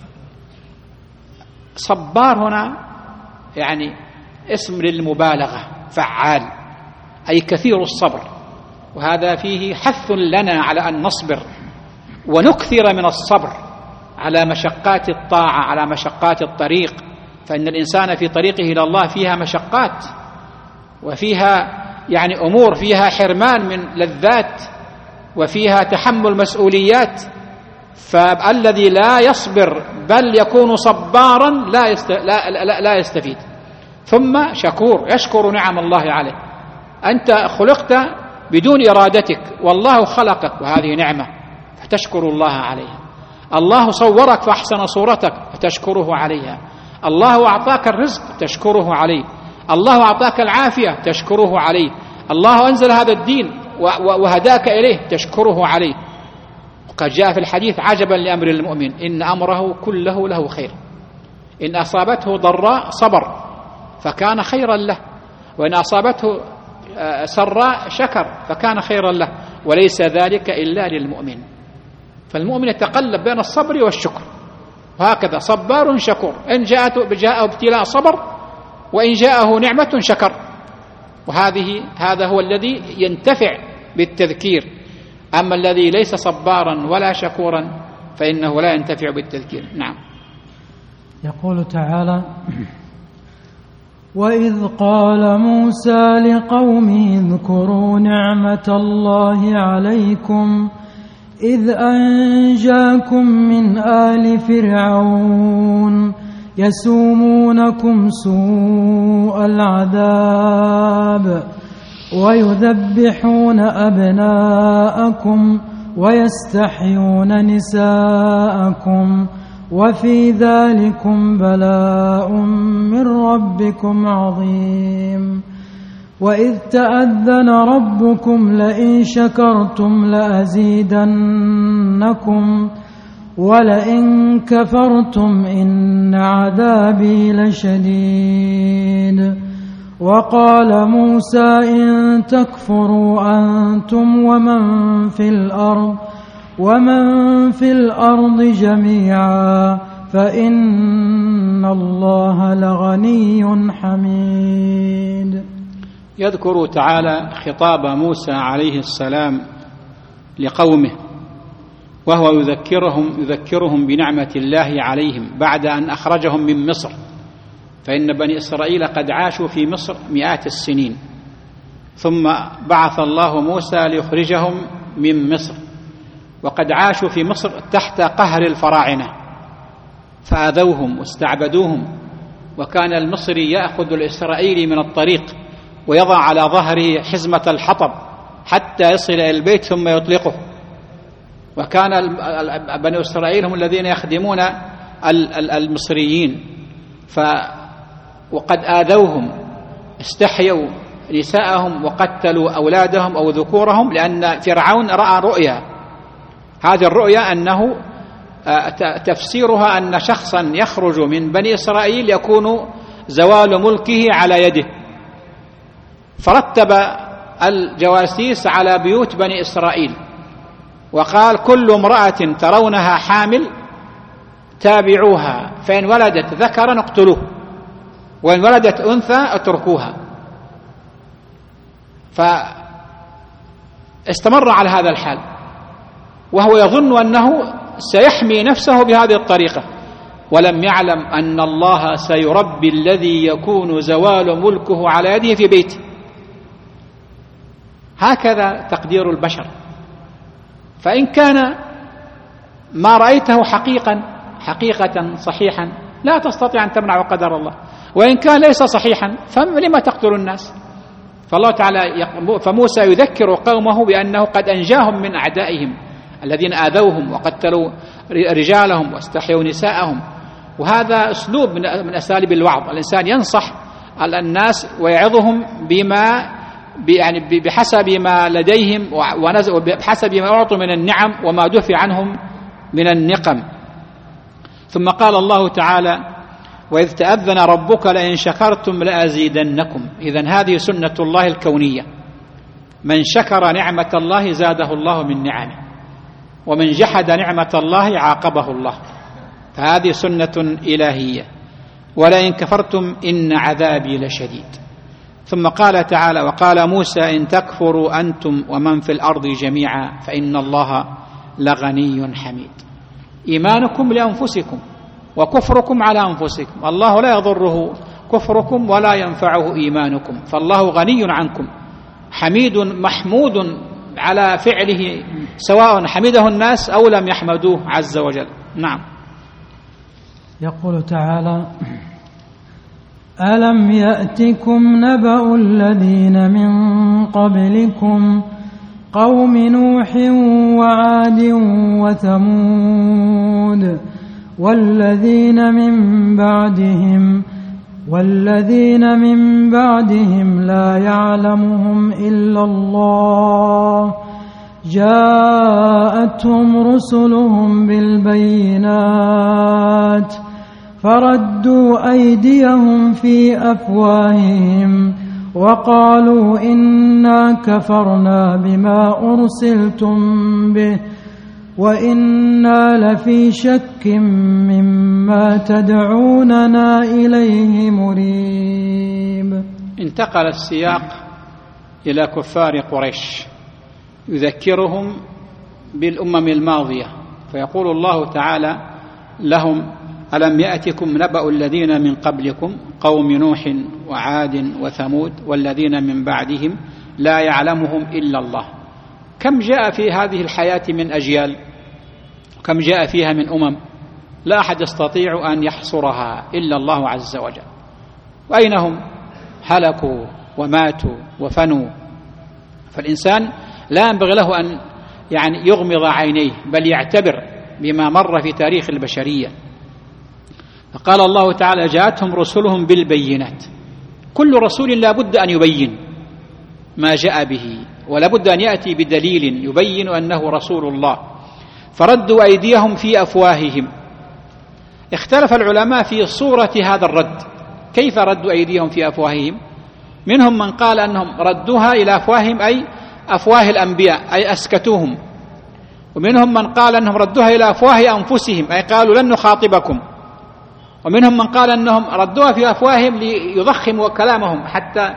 صبار هنا يعني اسم للمبالغة، فعال، أي كثير الصبر. وهذا فيه حث لنا على أن نصبر ونكثر من الصبر على مشقات الطاعة، على مشقات الطريق. فإن الإنسان في طريقه إلى الله فيها مشقات، وفيها يعني أمور فيها حرمان من لذات، وفيها تحمل مسؤوليات. فالذي لا يصبر بل يكون صبارا لا يستفيد. ثم شكور، يشكر نعم الله عليه. أنت خلقت بدون إرادتك، والله خلقك وهذه نعمة فتشكر الله عليها. الله صورك فأحسن صورتك فتشكره عليها. الله أعطاك الرزق تشكره عليه. الله أعطاك العافية تشكره عليه. الله أنزل هذا الدين وهداك إليه تشكره عليه. وقد جاء في الحديث عجبا لأمر المؤمن إن أمره كله له خير، إن أصابته ضراء صبر فكان خيرا له، وإن أصابته سراء شكر فكان خيرا له، وليس ذلك إلا للمؤمن. فالمؤمن يتقلب بين الصبر والشكر، وهكذا صبار شكور. إن جاءه ابتلاء صبر، وإن جاءه نعمة شكر. هذا هو الذي ينتفع بالتذكير. أما الذي ليس صبارا ولا شكورا فإنه لا ينتفع بالتذكير. نعم. يقول تعالى وإذ قال موسى لقومه اذكروا نعمة الله عليكم إذ أنجاكم من آل فرعون يسومونكم سوء العذاب ويذبحون أبناءكم ويستحيون نساءكم وفي ذلكم بلاء من ربكم عظيم. وإذ تأذن ربكم لئن شكرتم لأزيدنكم ولئن كفرتم إن عذابي لشديد. وقال موسى إن تكفروا أنتم ومن في الأرض جميعا فإن الله لغني حميد. يذكر تعالى خطاب موسى عليه السلام لقومه، وهو يذكرهم بنعمة الله عليهم بعد أن أخرجهم من مصر، فإن بني إسرائيل قد عاشوا في مصر مئات السنين، ثم بعث الله موسى ليخرجهم من مصر، وقد عاشوا في مصر تحت قهر الفراعنة فآذوهم واستعبدوهم، وكان المصري يأخذ الإسرائيلي من الطريق ويضع على ظهره حزمة الحطب حتى يصل إلى البيت ثم يطلقه، وكان بني إسرائيل هم الذين يخدمون المصريين، وقد آذوهم، استحيوا نساءهم وقتلوا أولادهم أو ذكورهم، لأن فرعون رأى رؤيا، هذه الرؤيا أنه تفسيرها أن شخصا يخرج من بني إسرائيل يكون زوال ملكه على يده، فرتب الجواسيس على بيوت بني إسرائيل وقال كل امرأة ترونها حامل تابعوها، فإن ولدت ذكرا اقتلوه وإن ولدت أنثى اتركوها. فاستمر على هذا الحال وهو يظن أنه سيحمي نفسه بهذه الطريقة، ولم يعلم أن الله سيربي الذي يكون زوال ملكه على يده في بيته. هكذا تقدير البشر، فإن كان ما رأيته حقيقة صحيحا لا تستطيع أن تمنع قدر الله، وإن كان ليس صحيحا فلما تقتل الناس؟ فالله تعالى فموسى يذكر قومه بأنه قد أنجاهم من أعدائهم الذين آذوهم وقتلوا رجالهم واستحيوا نساءهم، وهذا أسلوب من أساليب الوعظ، الإنسان ينصح الناس ويعظهم بحسب ما لديهم وبحسب ما أعطوا من النعم وما دفع عنهم من النقم. ثم قال الله تعالى وإذ تأذن ربك لئن شكرتم لأزيدنكم. إذن هذه سنة الله الكونية، من شكر نعمة الله زاده الله من نعمه، ومن جحد نعمة الله عاقبه الله، فهذه سنة إلهية. ولئن كفرتم إن عذابي لشديد. ثم قال تعالى وقال موسى إن تكفروا أنتم ومن في الأرض جميعا فإن الله لغني حميد. إيمانكم لأنفسكم وكفركم على أنفسكم، الله لا يضره كفركم ولا ينفعه إيمانكم، فالله غني عنكم حميد محمود على فعله، سواء حمده الناس أو لم يحمدوه عز وجل. نعم. يقول تعالى ألم يأتكم نبأ الذين من قبلكم قوم نوح وعاد وثمود والذين من بعدهم لا يعلمهم إلا الله جاءتهم رسلهم بالبينات فردوا أيديهم في أفواههم وقالوا إنا كفرنا بما أرسلتم به وإنا لفي شك مما تدعوننا إليه مريب. انتقل السياق إلى كفار قريش يذكرهم بالأمم الماضية، فيقول الله تعالى لهم ألم يأتكم نبأ الذين من قبلكم قوم نوح وعاد وثمود والذين من بعدهم لا يعلمهم إلا الله. كم جاء في هذه الحياة من أجيال، كم جاء فيها من أمم لا أحد يستطيع أن يحصرها إلا الله عز وجل، وأين هم؟ هلكوا وماتوا وفنوا. فالإنسان لا ينبغي له أن يغمض عينيه، بل يعتبر بما مر في تاريخ البشرية. فقال الله تعالى جاءتهم رسلهم بالبينات، كل رسول لا بد أن يبين ما جاء به، ولا بد أن يأتي بدليل يبين أنه رسول الله. فردوا أيديهم في أفواههم. اختلف العلماء في صورة هذا الرد، كيف ردوا أيديهم في أفواههم؟ منهم من قال أنهم ردوها إلى أفواههم أي أفواه الأنبياء أي أسكتوهم، ومنهم من قال أنهم ردوها إلى أفواه أنفسهم أي قالوا لن نخاطبكم، ومنهم من قال أنهم ردوها في أفواههم ليضخموا كلامهم حتى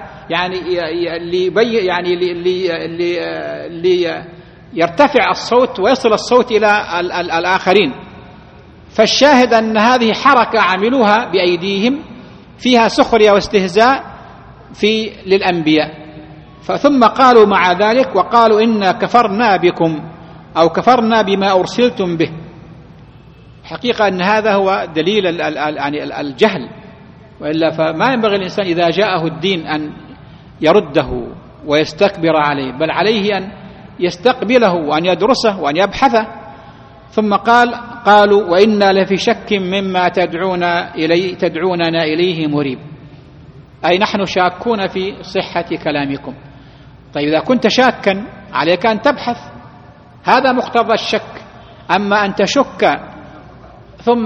ليرتفع الصوت ويصل الصوت إلى الآخرين. فالشاهد أن هذه حركة عملوها بأيديهم فيها سخرية واستهزاء للأنبياء. ثم قالوا مع ذلك وقالوا إنا كفرنا بكم أو كفرنا بما أرسلتم به. حقيقة أن هذا هو دليل الجهل، وإلا فما ينبغي الإنسان إذا جاءه الدين أن يرده ويستكبر عليه، بل عليه أن يستقبله وأن يدرسه وأن يبحثه. ثم قالوا وإنا لفي شك مما تدعوننا إليه مريب، أي نحن شاكون في صحة كلامكم. طيب إذا كنت شاكا عليك أن تبحث، هذا مقتضى الشك. أما أن تشك ثم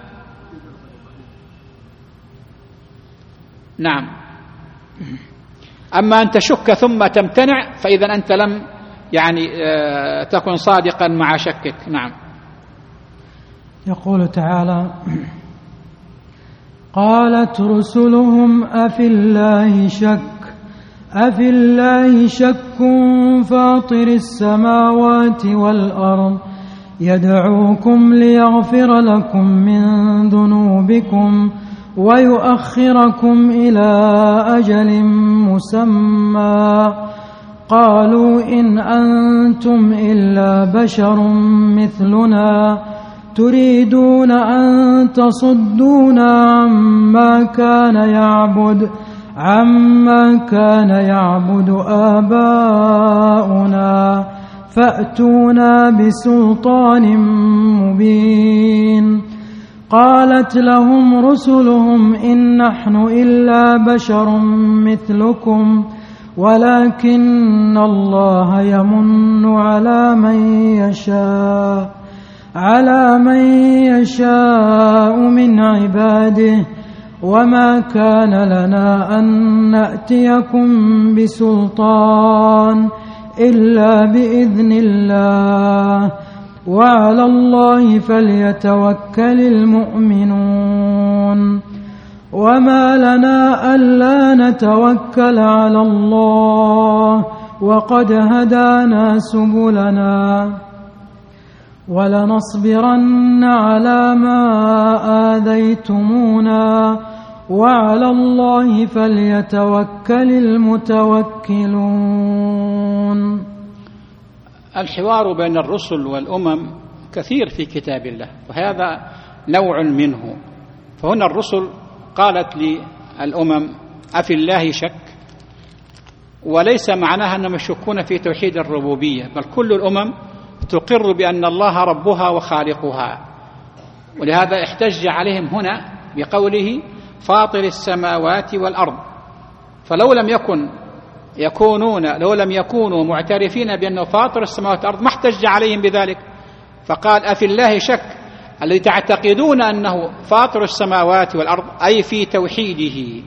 أما أن تشك ثم تمتنع فإذا أنت لم تكن صادقا مع شكك. نعم. يقول تعالى قالت رسلهم أفي الله شك فاطر السماوات والأرض يدعوكم ليغفر لكم من ذنوبكم ويؤخركم إلى أجل مسمى قالوا إن أنتم إلا بشر مثلنا تريدون أن تصدونا عما كان يعبد آباؤنا فأتونا بسلطان مبين. قالت لهم رسلهم إن نحن إلا بشر مثلكم ولكن الله يمن على من يشاء من عباده وما كان لنا أن نأتيكم بسلطان إلا بإذن الله وعلى الله فليتوكل المؤمنون. وما لنا ألا نتوكل على الله وقد هدانا سبلنا ولنصبرن على ما آذيتمونا وعلى الله فليتوكل المتوكلون. الحوار بين الرسل والأمم كثير في كتاب الله، وهذا نوع منه. فهنا الرسل قالت للأمم أفي الله شك، وليس معناها أنهم يشكون في توحيد الربوبية، بل كل الأمم تقر بأن الله ربها وخالقها. ولهذا احتج عليهم هنا بقوله فاطر السماوات والأرض. فلو لم يكونوا معترفين بأنه فاطر السماوات والأرض ما احتج عليهم بذلك. فقال أفي الله شك الذي تعتقدون أنه فاطر السماوات والأرض أي في توحيده.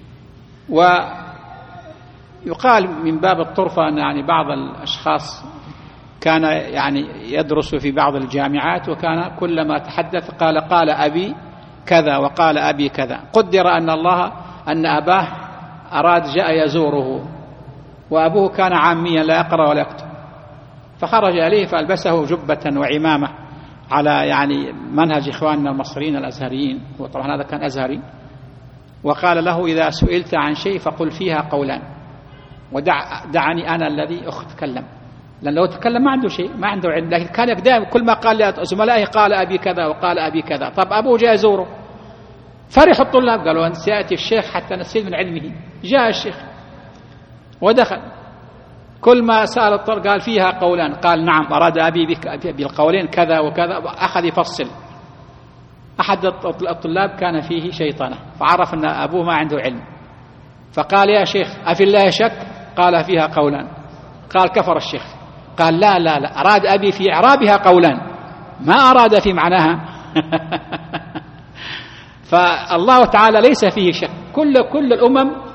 ويقال من باب الطرفة أن بعض الأشخاص كان يدرس في بعض الجامعات، وكان كلما تحدث قال أبي كذا وقال أبي كذا. قدر أن أباه جاء يزوره، وأبوه كان عاميا لا يقرأ ولا يكتب، فخرج إليه فألبسه جبة وعمامة على منهج إخواننا المصريين الأزهريين، وطبعا هذا كان أزهري، وقال له إذا سئلت عن شيء فقل فيها قولان ودعني أنا الذي أتكلم، لأن لو تكلم ما عنده شيء، ما عنده علم، لكن كان دائما كل ما قال لزملائه قال أبي كذا وقال أبي كذا. طب أبوه جاء يزوره، فرح الطلاب قالوا أن سيأتي الشيخ حتى نستفيد من علمه. جاء الشيخ ودخل، كل ما سأل الطلاب قال فيها قولان، قال نعم أراد أبي بالقولين كذا وكذا، أخذ يفصل. أحد الطلاب كان فيه شيطانة، فعرف أن أبوه ما عنده علم، فقال يا شيخ أفي الله شك؟ قال فيها قولان. قال كفر الشيخ. قال لا لا لا، أراد أبي في إعرابها قولان، ما أراد في معناها. فالله تعالى ليس فيه شك. كل الأمم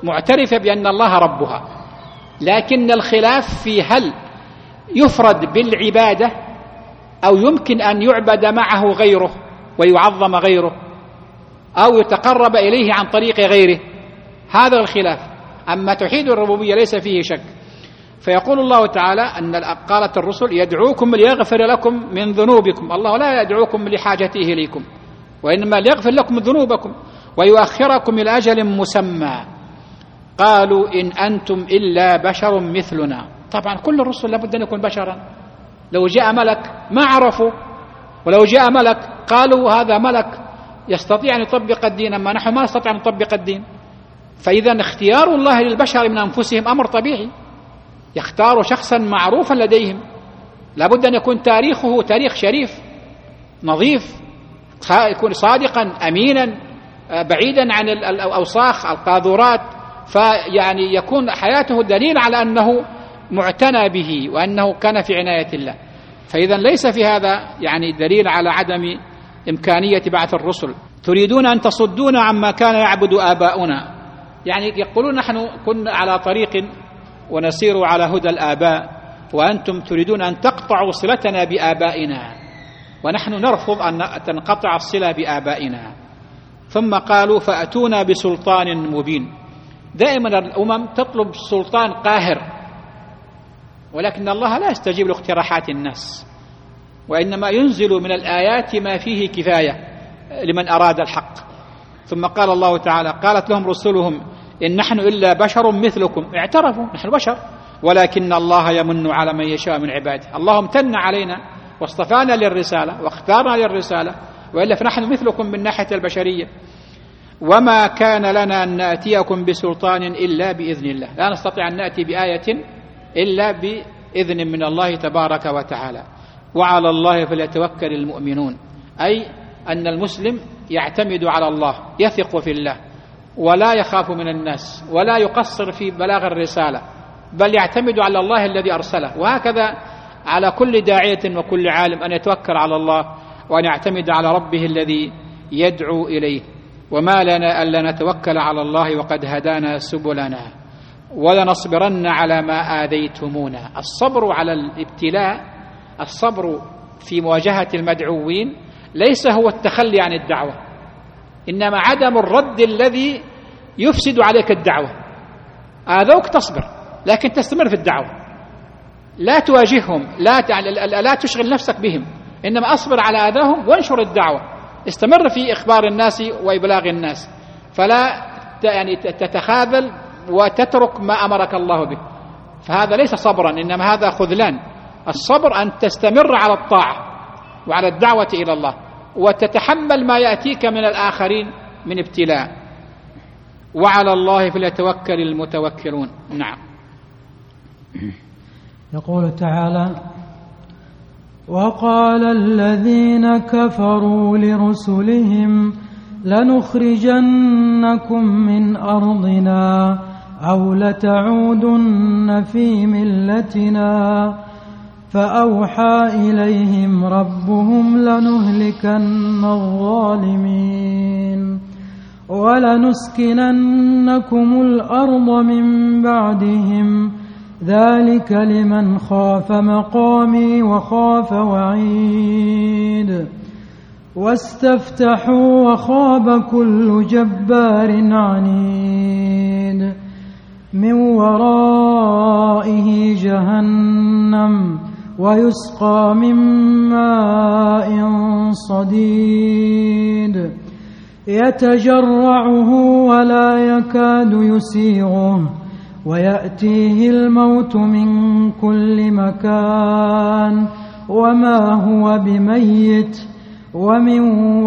معترفة بأن الله ربها، لكن الخلاف في هل يفرد بالعبادة أو يمكن أن يعبد معه غيره ويعظم غيره أو يتقرب إليه عن طريق غيره، هذا الخلاف. أما توحيد الربوبية ليس فيه شك. فيقول الله تعالى أن قالت الرسل يدعوكم ليغفر لكم من ذنوبكم، الله لا يدعوكم لحاجته إليكم وإنما ليغفر لكم ذنوبكم ويؤخركم إلى أجل مسمى. قالوا إن أنتم إلا بشر مثلنا. طبعا كل الرسل لابد أن يكون بشرا، لو جاء ملك ما عرفوا، ولو جاء ملك قالوا هذا ملك يستطيع أن يطبق الدين، أما نحن ما نستطيع أن نطبق الدين. فإذا اختيار الله للبشر من أنفسهم أمر طبيعي، يختار شخصا معروفا لديهم، لابد أن يكون تاريخه تاريخ شريف نظيف، يكون صادقا أمينا بعيدا عن الأوساخ القاذورات، فيعني يكون حياته دليل على أنه معتنى به وأنه كان في عناية الله. فإذا ليس في هذا يعني دليل على عدم إمكانية بعث الرسل. تريدون أن تصدونا عما كان يعبد آباؤنا، يعني يقولون نحن كنا على طريق ونسير على هدى الآباء وأنتم تريدون أن تقطعوا صلتنا بآبائنا، ونحن نرفض أن تنقطع الصلة بآبائنا. ثم قالوا فأتونا بسلطان مبين. دائما الأمم تطلب سلطان قاهر، ولكن الله لا يستجيب لاقتراحات الناس، وإنما ينزل من الآيات ما فيه كفاية لمن أراد الحق. ثم قال الله تعالى قالت لهم رسلهم إن نحن إلا بشر مثلكم، اعترفوا نحن بشر، ولكن الله يمن على من يشاء من عباده. الله امتن علينا واصطفانا للرسالة واختارنا للرسالة، وإلا فنحن مثلكم من ناحية البشرية. وما كان لنا أن نأتيكم بسلطان إلا بإذن الله، لا نستطيع أن نأتي بآية إلا بإذن من الله تبارك وتعالى. وعلى الله فليتوكل المؤمنون، أي أن المسلم يعتمد على الله، يثق في الله ولا يخاف من الناس ولا يقصر في بلاغ الرسالة، بل يعتمد على الله الذي أرسله. وهكذا على كل داعية وكل عالم أن يتوكل على الله وأن يعتمد على ربه الذي يدعو إليه. وما لنا ألا نتوكل على الله وقد هدانا سبلنا ولنصبرن على ما آذيتمونا. الصبر على الابتلاء، الصبر في مواجهة المدعوين ليس هو التخلي عن الدعوة، إنما عدم الرد الذي يفسد عليك الدعوة. آذوك تصبر لكن تستمر في الدعوة، لا تواجههم، لا تشغل نفسك بهم، إنما أصبر على آذاهم وانشر الدعوة، استمر في إخبار الناس وإبلاغ الناس، فلا يعني تتخاذل وتترك ما أمرك الله به، فهذا ليس صبرا إنما هذا خذلان. الصبر أن تستمر على الطاعة وعلى الدعوة إلى الله وتتحمل ما يأتيك من الآخرين من ابتلاء. وعلى الله فليتوكل المتوكلون. نعم. يقول تعالى وقال الذين كفروا لرسلهم لنخرجنكم من أرضنا أو لتعودن في ملتنا فأوحى إليهم ربهم لنهلكن الظالمين ولنسكننكم الأرض من بعدهم ذلك لمن خاف مقامي وخاف وعيد واستفتحوا وخاب كل جبار عنيد من ورائه جهنم ويسقى من ماء صديد يتجرعه ولا يكاد يسيغه ويأتيه الموت من كل مكان وما هو بميت ومن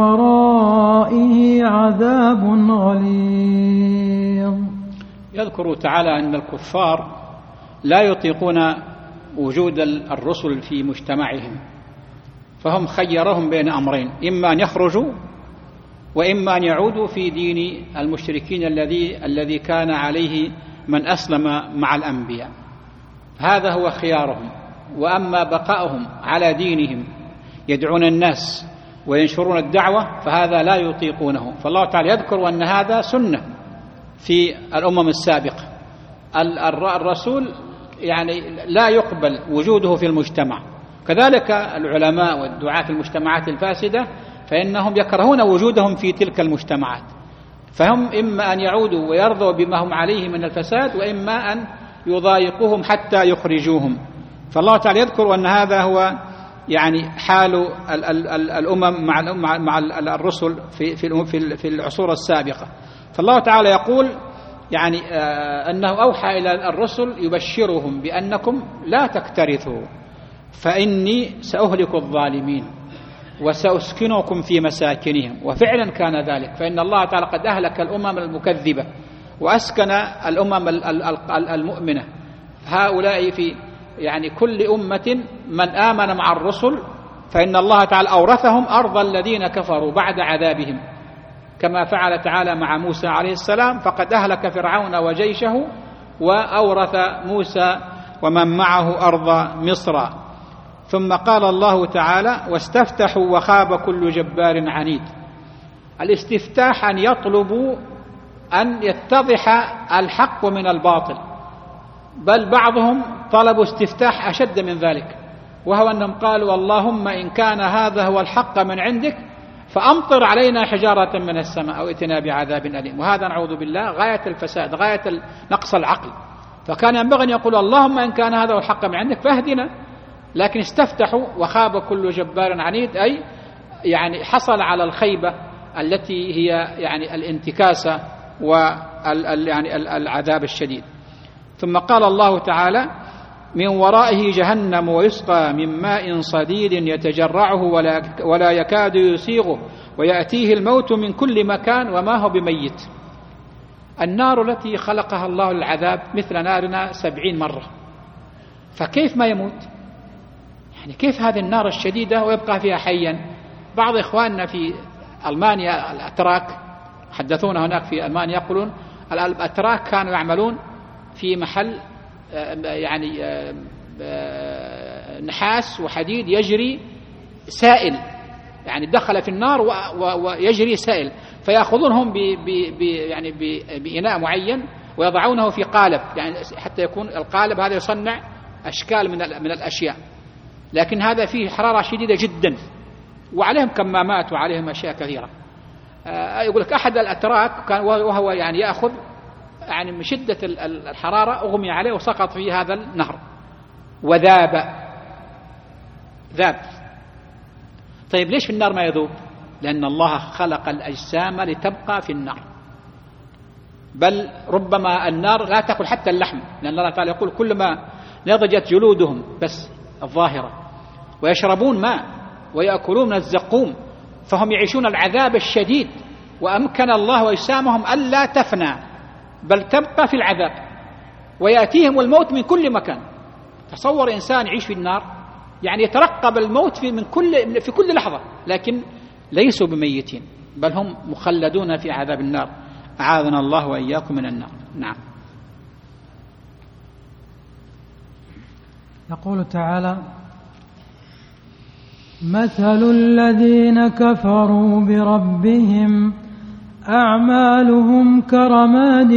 ورائه عذاب غليظ. يذكر تعالى أن الكفار لا يطيقون وجود الرسل في مجتمعهم، فهم خيرهم بين أمرين، إما أن يخرجوا وإما أن يعودوا في دين المشركين الذي كان عليه من أسلم مع الأنبياء، هذا هو خيارهم. وأما بقاؤهم على دينهم يدعون الناس وينشرون الدعوة فهذا لا يطيقونه. فالله تعالى يذكر أن هذا سنة، في الأمم السابقة. الرسول يعني لا يقبل وجوده في المجتمع، كذلك العلماء والدعاة في المجتمعات الفاسدة فإنهم يكرهون وجودهم في تلك المجتمعات، فهم إما أن يعودوا ويرضوا بما هم عليه من الفساد، وإما أن يضايقوهم حتى يخرجوهم. فالله تعالى يذكر أن هذا هو يعني حال الأمم مع الرسل في العصور السابقة. فالله تعالى يقول يعني أنه أوحى إلى الرسل يبشرهم بأنكم لا تكترثوا فإني سأهلك الظالمين وسأسكنكم في مساكنهم. وفعلا كان ذلك، فإن الله تعالى قد أهلك الأمم المكذبة وأسكن الأمم المؤمنة. هؤلاء في يعني كل أمة من آمن مع الرسل فإن الله تعالى أورثهم أرض الذين كفروا بعد عذابهم، كما فعل تعالى مع موسى عليه السلام، فقد أهلك فرعون وجيشه وأورث موسى ومن معه أرض مصر. ثم قال الله تعالى واستفتحوا وخاب كل جبار عنيد. الاستفتاح أن يطلبوا أن يتضح الحق من الباطل، بل بعضهم طلبوا استفتاح أشد من ذلك، وهو أنهم قالوا اللهم إن كان هذا هو الحق من عندك فأمطر علينا حجارة من السماء أو ائتنا بعذاب أليم. وهذا نعوذ بالله غاية الفساد، غاية نقص العقل. فكان ينبغي أن يقول اللهم إن كان هذا هو الحق من عندك فاهدنا، لكن استفتحوا وخاب كل جبار عنيد، أي يعني حصل على الخيبة التي هي يعني الانتكاسة يعني العذاب الشديد. ثم قال الله تعالى من ورائه جهنم ويسقى من ماء صديد يتجرعه ولا يكاد يسيغه ويأتيه الموت من كل مكان وما هو بميت. النار التي خلقها الله للعذاب مثل نارنا 70 مرة، فكيف ما يموت؟ يعني كيف هذه النار الشديدة ويبقى فيها حيا؟ بعض إخواننا في ألمانيا الأتراك حدثونا هناك في ألمانيا يقولون الأتراك كانوا يعملون في محل يعني نحاس وحديد يجري سائل، يعني دخل في النار ويجري سائل، فيأخذونهم يعني بإناء معين ويضعونه في قالب، يعني حتى يكون القالب هذا يصنع أشكال من الأشياء، لكن هذا فيه حرارة شديدة جدا وعليهم كمامات وعليهم أشياء كثيرة. يقول لك أحد الأتراك كان وهو يعني يأخذ يعني من شدة الحرارة أغمي عليه وسقط في هذا النهر وذاب. طيب ليش في النار ما يذوب؟ لأن الله خلق الأجسام لتبقى في النار، بل ربما النار لا تأكل حتى اللحم، لأن الله تعالى يقول كلما نضجت جلودهم بس الظاهرة ويشربون ماء ويأكلون الزقوم، فهم يعيشون العذاب الشديد، وأمكن الله أجسامهم ألا تفنى بل تبقى في العذاب ويأتيهم الموت من كل مكان. تصور إنسان يعيش في النار، يعني يترقب الموت في كل لحظة، لكن ليسوا بميتين بل هم مخلدون في عذاب النار. أعاذنا الله وإياكم من النار. نعم. يقول تعالى مثل الذين كفروا بربهم أعمالهم كرماد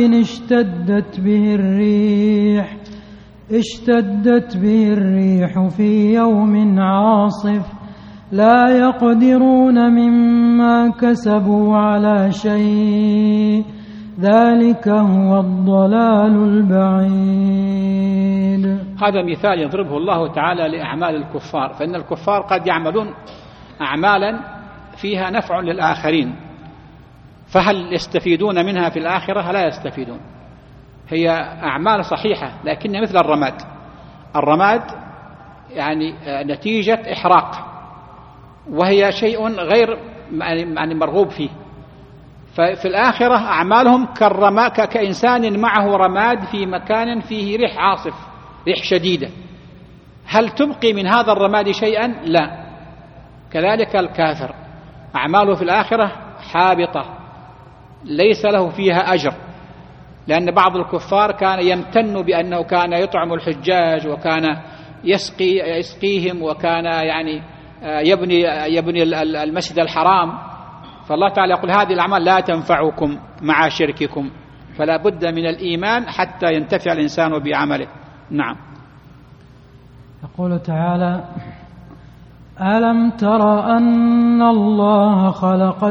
اشتدت به الريح في يوم عاصف لا يقدرون مما كسبوا على شيء ذلك هو الضلال البعيد. هذا مثال يضربه الله تعالى لأعمال الكفار، فإن الكفار قد يعملون أعمالا فيها نفع للآخرين، فهل يستفيدون منها في الآخرة؟ لا يستفيدون. هي أعمال صحيحة لكنها مثل الرماد يعني نتيجة إحراق، وهي شيء غير يعني مرغوب فيه. ففي الآخرة أعمالهم كإنسان معه رماد في مكان فيه ريح عاصف، ريح شديدة، هل تبقي من هذا الرماد شيئا؟ لا. كذلك الكافر أعماله في الآخرة حابطة ليس له فيها أجر، لأن بعض الكفار كان يمتن بأنه كان يطعم الحجاج وكان يسقيهم وكان يعني يبني المسجد الحرام. فالله تعالى يقول هذه الأعمال لا تنفعكم مع شرككم فلا بد من الإيمان حتى ينتفع الإنسان بعمله. نعم. يقول تعالى: ألم تر أن الله خلق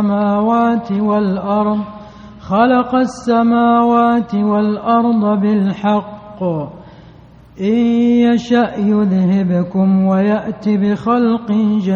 السماوات والأرض بالحق إن يشأ يذهبكم ويأت بخلق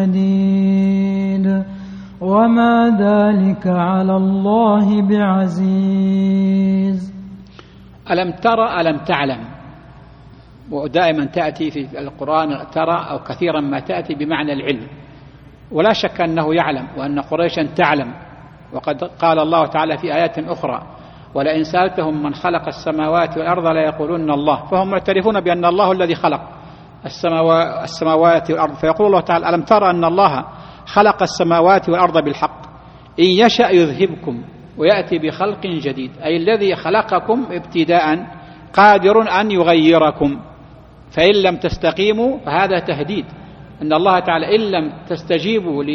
جديد وما ذلك على الله بعزيز. ألم تر ألم تعلم، ودائما تأتي في القرآن ترى أو كثيرا ما تأتي بمعنى العلم، ولا شك أنه يعلم وأن قريشا تعلم، وقد قال الله تعالى في آيات أخرى: ولئن سألتهم من خلق السماوات والأرض ليقولون الله، فهم معترفون بأن الله الذي خلق السماوات والأرض. فيقول الله تعالى: ألم تر أن الله خلق السماوات والأرض بالحق إن يشأ يذهبكم ويأتي بخلق جديد، أي الذي خلقكم ابتداء قادر أن يغيركم، فإن لم تستقيموا فهذا تهديد أن الله تعالى إن لم تستجيبوا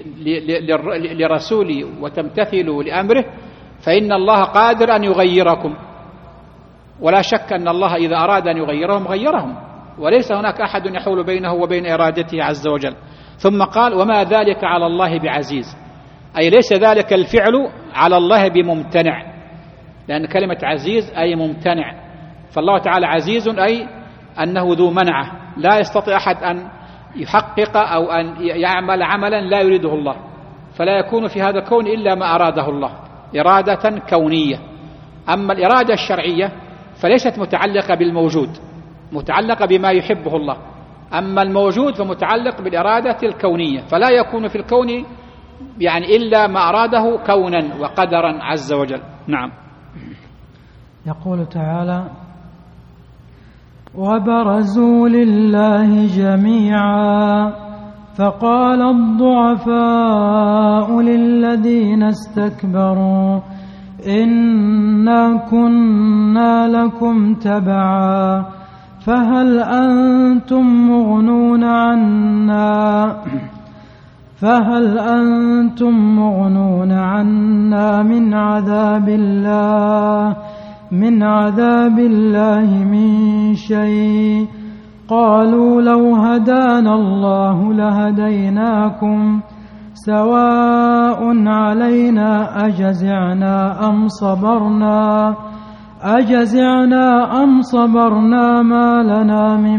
لرسوله وتمتثلوا لأمره فإن الله قادر أن يغيركم، ولا شك أن الله إذا أراد أن يغيرهم غيرهم، وليس هناك أحد يحول بينه وبين إرادته عز وجل. ثم قال: وما ذلك على الله بعزيز، أي ليس ذلك الفعل على الله بممتنع، لأن كلمة عزيز أي ممتنع، فالله تعالى عزيز أي أنه ذو منعة، لا يستطيع أحد أن يحقق أو أن يعمل عملا لا يريده الله، فلا يكون في هذا الكون إلا ما أراده الله إرادة كونية. أما الإرادة الشرعية فليست متعلقة بالموجود، متعلقة بما يحبه الله، أما الموجود فمتعلق بالإرادة الكونية، فلا يكون في الكون يعني إلا ما أراده كونا وقدرا عز وجل. نعم. يقول تعالى: وبرزوا لله جميعا فقال الضعفاء للذين استكبروا إنا كنا لكم تبعا فهل أنتم مغنون عنا من عذاب الله من شيء قالوا لو هدانا الله لهديناكم سواء علينا أجزعنا أم صبرنا ما لنا من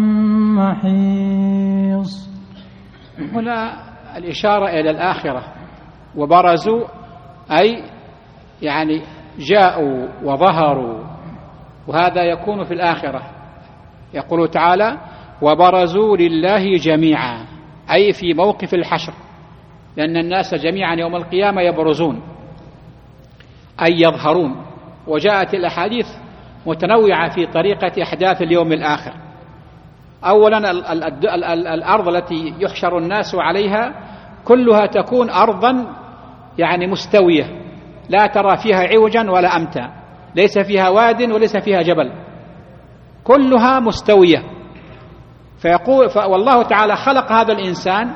محيص. هنا الإشارة إلى الآخرة، وبرزوا أي يعني جاءوا وظهروا، وهذا يكون في الآخرة. يقول تعالى: وبرزوا لله جميعا، أي في موقف الحشر، لأن الناس جميعا يوم القيامة يبرزون أي يظهرون. وجاءت الأحاديث متنوعة في طريقة أحداث اليوم الآخر. أولا الأرض التي يحشر الناس عليها كلها تكون أرضا يعني مستوية، لا ترى فيها عوجا ولا أمتا، ليس فيها واد وليس فيها جبل، كلها مستوية. والله تعالى خلق هذا الإنسان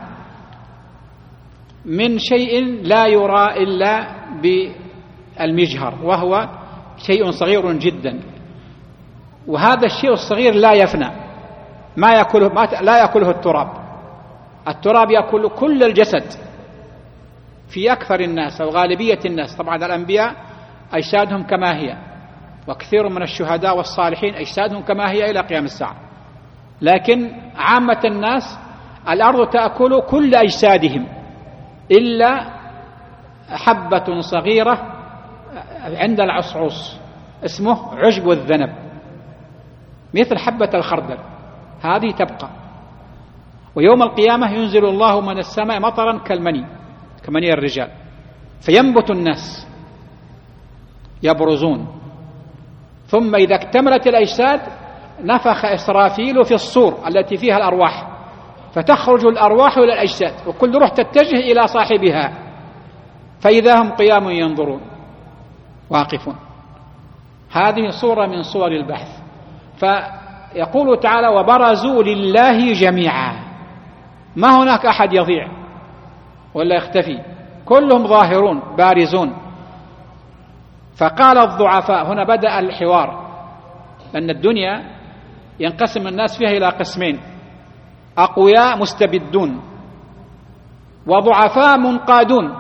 من شيء لا يرى إلا بالمجهر، وهو شيء صغير جدا، وهذا الشيء الصغير لا يفنى، لا يأكله التراب يأكل كل الجسد في أكثر الناس أو غالبية الناس. طبعا الأنبياء أجسادهم كما هي، وكثير من الشهداء والصالحين أجسادهم كما هي إلى قيام الساعة، لكن عامة الناس الأرض تأكل كل أجسادهم إلا حبة صغيرة عند العصعوص اسمه عشب الذنب، مثل حبة الخردل، هذه تبقى. ويوم القيامة ينزل الله من السماء مطرا كمني الرجال، فينبت الناس يبرزون. ثم إذا اكتملت الأجساد نفخ إسرافيل في الصور التي فيها الأرواح، فتخرج الأرواح إلى الأجساد، وكل روح تتجه إلى صاحبها، فإذا هم قيام ينظرون واقفون. هذه صورة من صور البحث. فيقول تعالى: وبرزوا لله جميعا، ما هناك أحد يضيع ولا يختفي، كلهم ظاهرون بارزون. فقال الضعفاء، هنا بدأ الحوار، لأن الدنيا ينقسم الناس فيها إلى قسمين: أقوياء مستبدون، وضعفاء منقادون.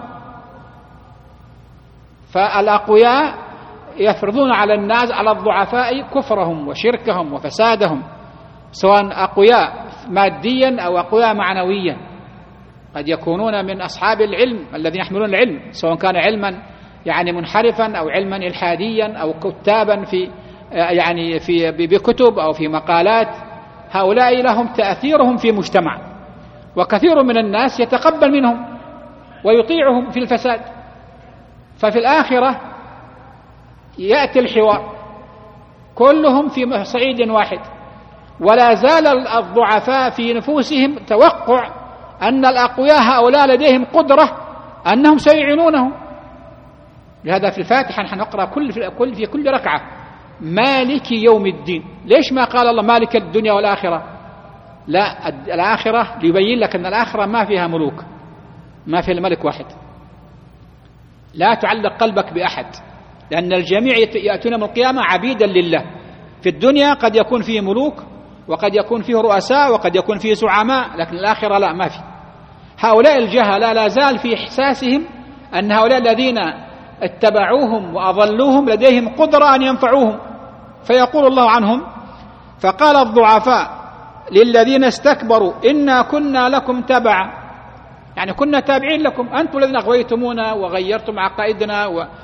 فالأقوياء يفرضون على الناس، على الضعفاء، كفرهم وشركهم وفسادهم، سواء أقوياء ماديا أو أقوياء معنويا. قد يكونون من أصحاب العلم الذين يحملون العلم، سواء كان علما يعني منحرفا أو علما إلحاديا أو كتابا في بكتب أو في مقالات. هؤلاء لهم تأثيرهم في مجتمع، وكثير من الناس يتقبل منهم ويطيعهم في الفساد. ففي الآخرة يأتي الحوار كلهم في صعيد واحد، ولا زال الضعفاء في نفوسهم توقع أن الأقوياء هؤلاء لديهم قدرة أنهم سيعينونهم. لهذا في الفاتحة نحن نقرأ في كل ركعة: مالك يوم الدين. ليش ما قال الله مالك الدنيا والآخرة؟ لا، الآخرة ليبين لك أن الآخرة ما فيها ملوك، ما فيها الملك واحد. لا تعلق قلبك بأحد، لأن الجميع يأتون من القيامة عبيدا لله. في الدنيا قد يكون فيه ملوك، وقد يكون فيه رؤساء، وقد يكون فيه زعماء، لكن الآخرة لا، ما في. هؤلاء الجهلة لا زال في إحساسهم أن هؤلاء الذين اتبعوهم وأضلوهم لديهم قدرة أن ينفعوهم، فيقول الله عنهم: فقال الضعفاء للذين استكبروا إنا كنا لكم تبعا، يعني كنا تابعين لكم، أنتم الذين أغويتمونا وغيرتم عقائدنا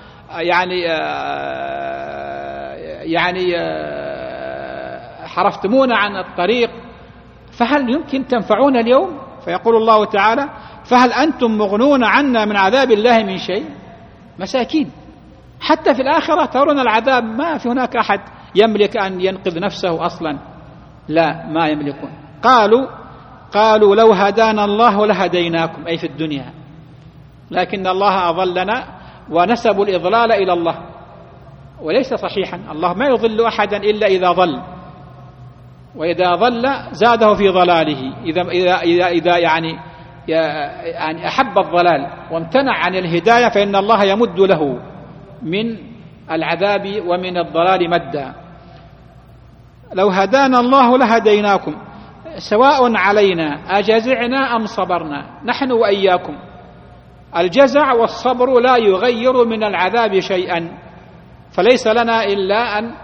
حرفتمونا عن الطريق، فهل يمكن تنفعون اليوم؟ فيقول الله تعالى: فهل أنتم مغنون عنا من عذاب الله من شيء؟ مساكين، حتى في الآخرة ترون العذاب، ما في هناك أحد يملك أن ينقذ نفسه أصلا، لا، ما يملكون. قالوا لو هدانا الله لهديناكم، أي في الدنيا، لكن الله أضلنا، ونسبوا الإضلال إلى الله، وليس صحيحا. الله ما يضل أحدا إلا إذا ضل، وإذا ضل زاده في ضلاله. إذا يعني أحب الضلال وامتنع عن الهداية فإن الله يمد له من العذاب ومن الضلال مدا. لو هدانا الله لهديناكم سواء علينا أجزعنا أم صبرنا نحن وإياكم. الجزع والصبر لا يغير من العذاب شيئا، فليس لنا إلا أن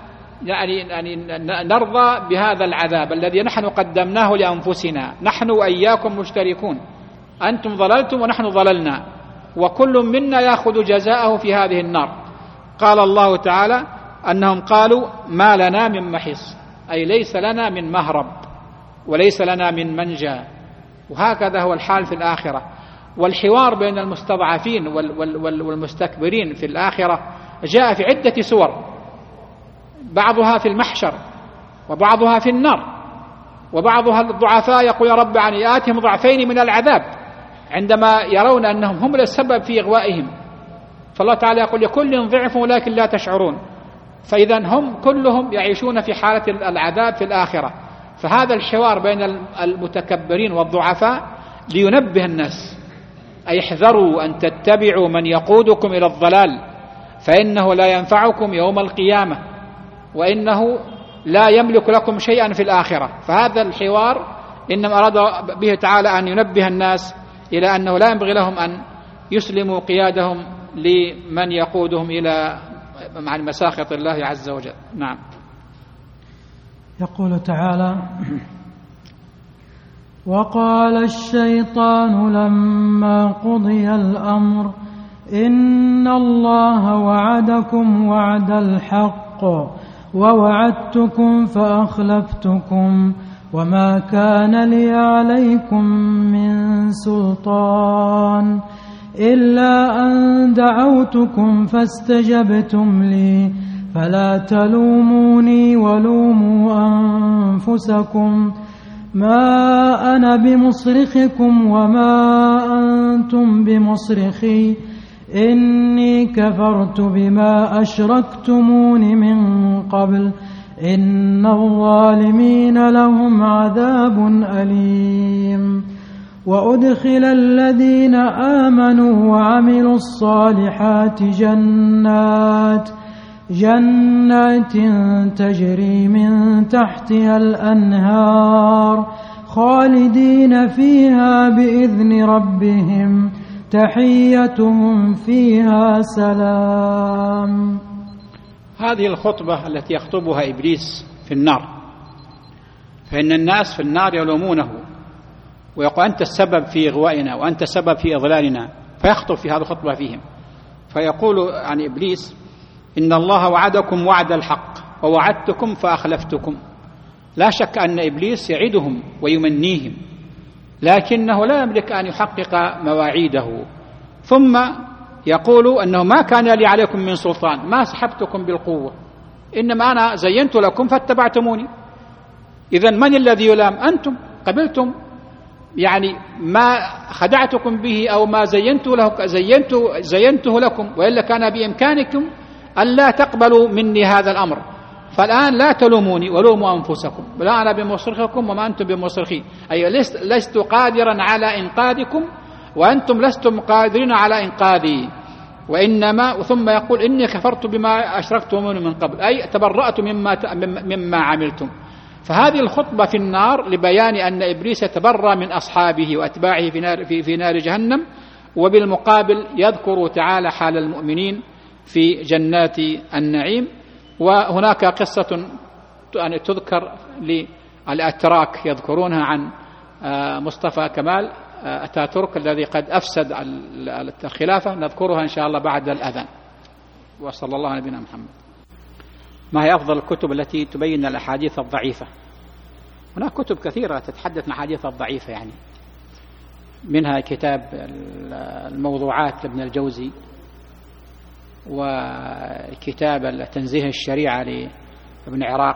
نرضى بهذا العذاب الذي نحن قدمناه لأنفسنا. نحن وإياكم مشتركون، أنتم ضللتم ونحن ضللنا، وكل منا يأخذ جزاءه في هذه النار. قال الله تعالى أنهم قالوا ما لنا من محيص، أي ليس لنا من مهرب وليس لنا من منجى. وهكذا هو الحال في الآخرة. والحوار بين المستضعفين والمستكبرين في الآخرة جاء في عدة سور، بعضها في المحشر وبعضها في النار، وبعضها الضعفاء يقول يا رب آتهم ضعفين من العذاب عندما يرون أنهم هم السبب في إغوائهم، فالله تعالى يقول لكل ضعف ولكن لا تشعرون. فإذا هم كلهم يعيشون في حالة العذاب في الآخرة. فهذا الحوار بين المتكبرين والضعفاء لينبه الناس، أي احذروا أن تتبعوا من يقودكم إلى الضلال، فإنه لا ينفعكم يوم القيامة، وإنه لا يملك لكم شيئا في الآخرة. فهذا الحوار إنما أراد به تعالى أن ينبه الناس إلى أنه لا ينبغي لهم أن يسلموا قيادهم لمن يقودهم إلى مساخط الله عز وجل. نعم. يقول تعالى: وقال الشيطان لما قضي الأمر إن الله وعدكم وعد الحق ووعدتكم فأخلفتكم وما كان لي عليكم من سلطان إلا أن دعوتكم فاستجبتم لي فلا تلوموني ولوموا أنفسكم ما أنا بمصرخكم وما أنتم بمصرخي إني كفرت بما أشركتمون من قبل إن الظالمين لهم عذاب أليم. وأدخل الذين آمنوا وعملوا الصالحات جنات تجري من تحتها الأنهار خالدين فيها بإذن ربهم تحيتهم فيها سلام. هذه الخطبة التي يخطبها إبليس في النار، فإن الناس في النار يلومونه ويقول أنت السبب في إغوائنا وأنت السبب في إضلالنا، فيخطب في هذه الخطبة فيهم فيقول عن إبليس إن الله وعدكم وعد الحق ووعدتكم فأخلفتكم. لا شك أن إبليس يعدهم ويمنيهم، لكنه لا يملك أن يحقق مواعيده. ثم يقول أنه ما كان لي عليكم من سلطان، ما سحبتكم بالقوة، إنما أنا زينت لكم فاتبعتموني. إذن من الذي يلام؟ أنتم قبلتم يعني ما خدعتكم به أو ما زينته لكم، وإلا كان بإمكانكم ألا تقبلوا مني هذا الأمر. فالآن لا تلوموني ولوموا أنفسكم، لا أنا بمصرخكم وما أنتم بمصرخي، أي لست قادرا على إنقاذكم وأنتم لستم قادرين على إنقاذي. وإنما ثم يقول إني كفرت بما أشركتموني من قبل، أي تبرأت مما عملتم. فهذه الخطبة في النار لبيان أن إبليس يتبرأ من أصحابه وأتباعه في نار جهنم، وبالمقابل يذكر تعالى حال المؤمنين في جنات النعيم. وهناك قصة تذكر للأتراك يذكرونها عن مصطفى كمال أتاتورك الذي قد أفسد الخلافة، نذكرها إن شاء الله بعد الأذان. وصلى الله على نبينا محمد. ما هي أفضل الكتب التي تبين الأحاديث الضعيفة؟ هناك كتب كثيرة تتحدث عن الأحاديث الضعيفة، يعني منها كتاب الموضوعات لابن الجوزي، وكتاب تنزيه الشريعة لابن عراق،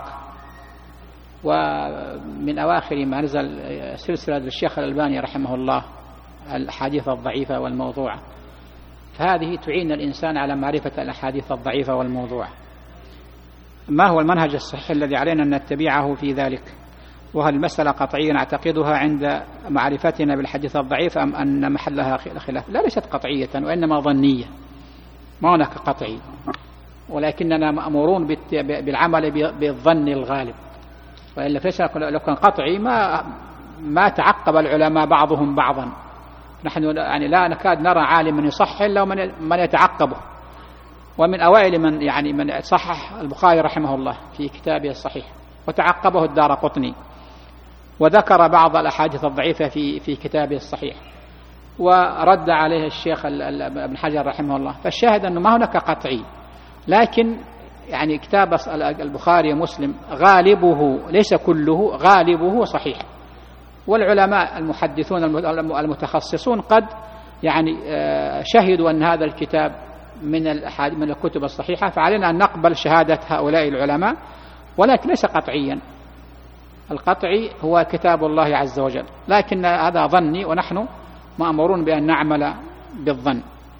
ومن أواخر ما نزل سلسلة الشيخ الألباني رحمه الله الأحاديث الضعيفة والموضوعة. فهذه تعين الإنسان على معرفة الأحاديث الضعيفة والموضوعة. ما هو المنهج الصحيح الذي علينا أن نتبعه في ذلك؟ وهل المسألة قطعية نعتقدها عند معرفتنا بالحديث الضعيف أم أن محلها خلاف؟ لا، ليست قطعية وإنما ظنية، ما هناك قطعي، ولكننا مأمورون بالعمل بالظن الغالب. وإلا لو كان قطعي ما تعقب العلماء بعضهم بعضا. نحن يعني لا نكاد نرى عالما يصحح إلا من يتعقبه. ومن أوائل من صحح البخاري رحمه الله في كتابه الصحيح، وتعقبه الدارقطني، وذكر بعض الأحاديث الضعيفة في كتابه الصحيح، ورد عليه الشيخ ابن حجر رحمه الله. فالشاهد أنه ما هناك قطعي، لكن يعني كتاب البخاري ومسلم غالبه ليس كله، غالبه صحيح. والعلماء المحدثون المتخصصون قد يعني شهدوا أن هذا الكتاب من الكتب الصحيحة، فعلينا أن نقبل شهادة هؤلاء العلماء، ولكن ليس قطعيا. القطعي هو كتاب الله عز وجل، لكن هذا ظني، ونحن مأمورون بأن نعمل بالظن.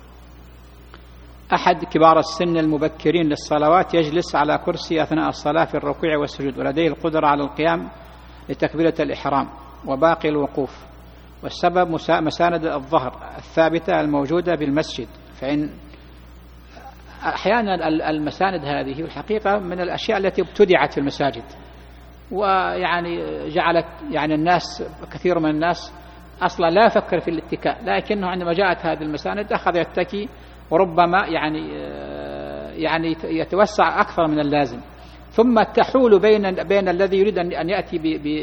أحد كبار السن المبكرين للصلوات يجلس على كرسي أثناء الصلاة في الركوع والسجود، ولديه القدرة على القيام لتكبيرة الإحرام وباقي الوقوف، والسبب مساند الظهر الثابتة الموجودة بالمسجد. فإن أحيانا المساند هذه الحقيقة من الأشياء التي ابتدعت في المساجد، ويعني جعلت يعني الناس، كثير من الناس أصلا لا يفكر في الاتكاء، لكنه عندما جاءت هذه المساند أخذ يتكي، وربما يعني يتوسع أكثر من اللازم، ثم تحول بين الذي يريد أن يأتي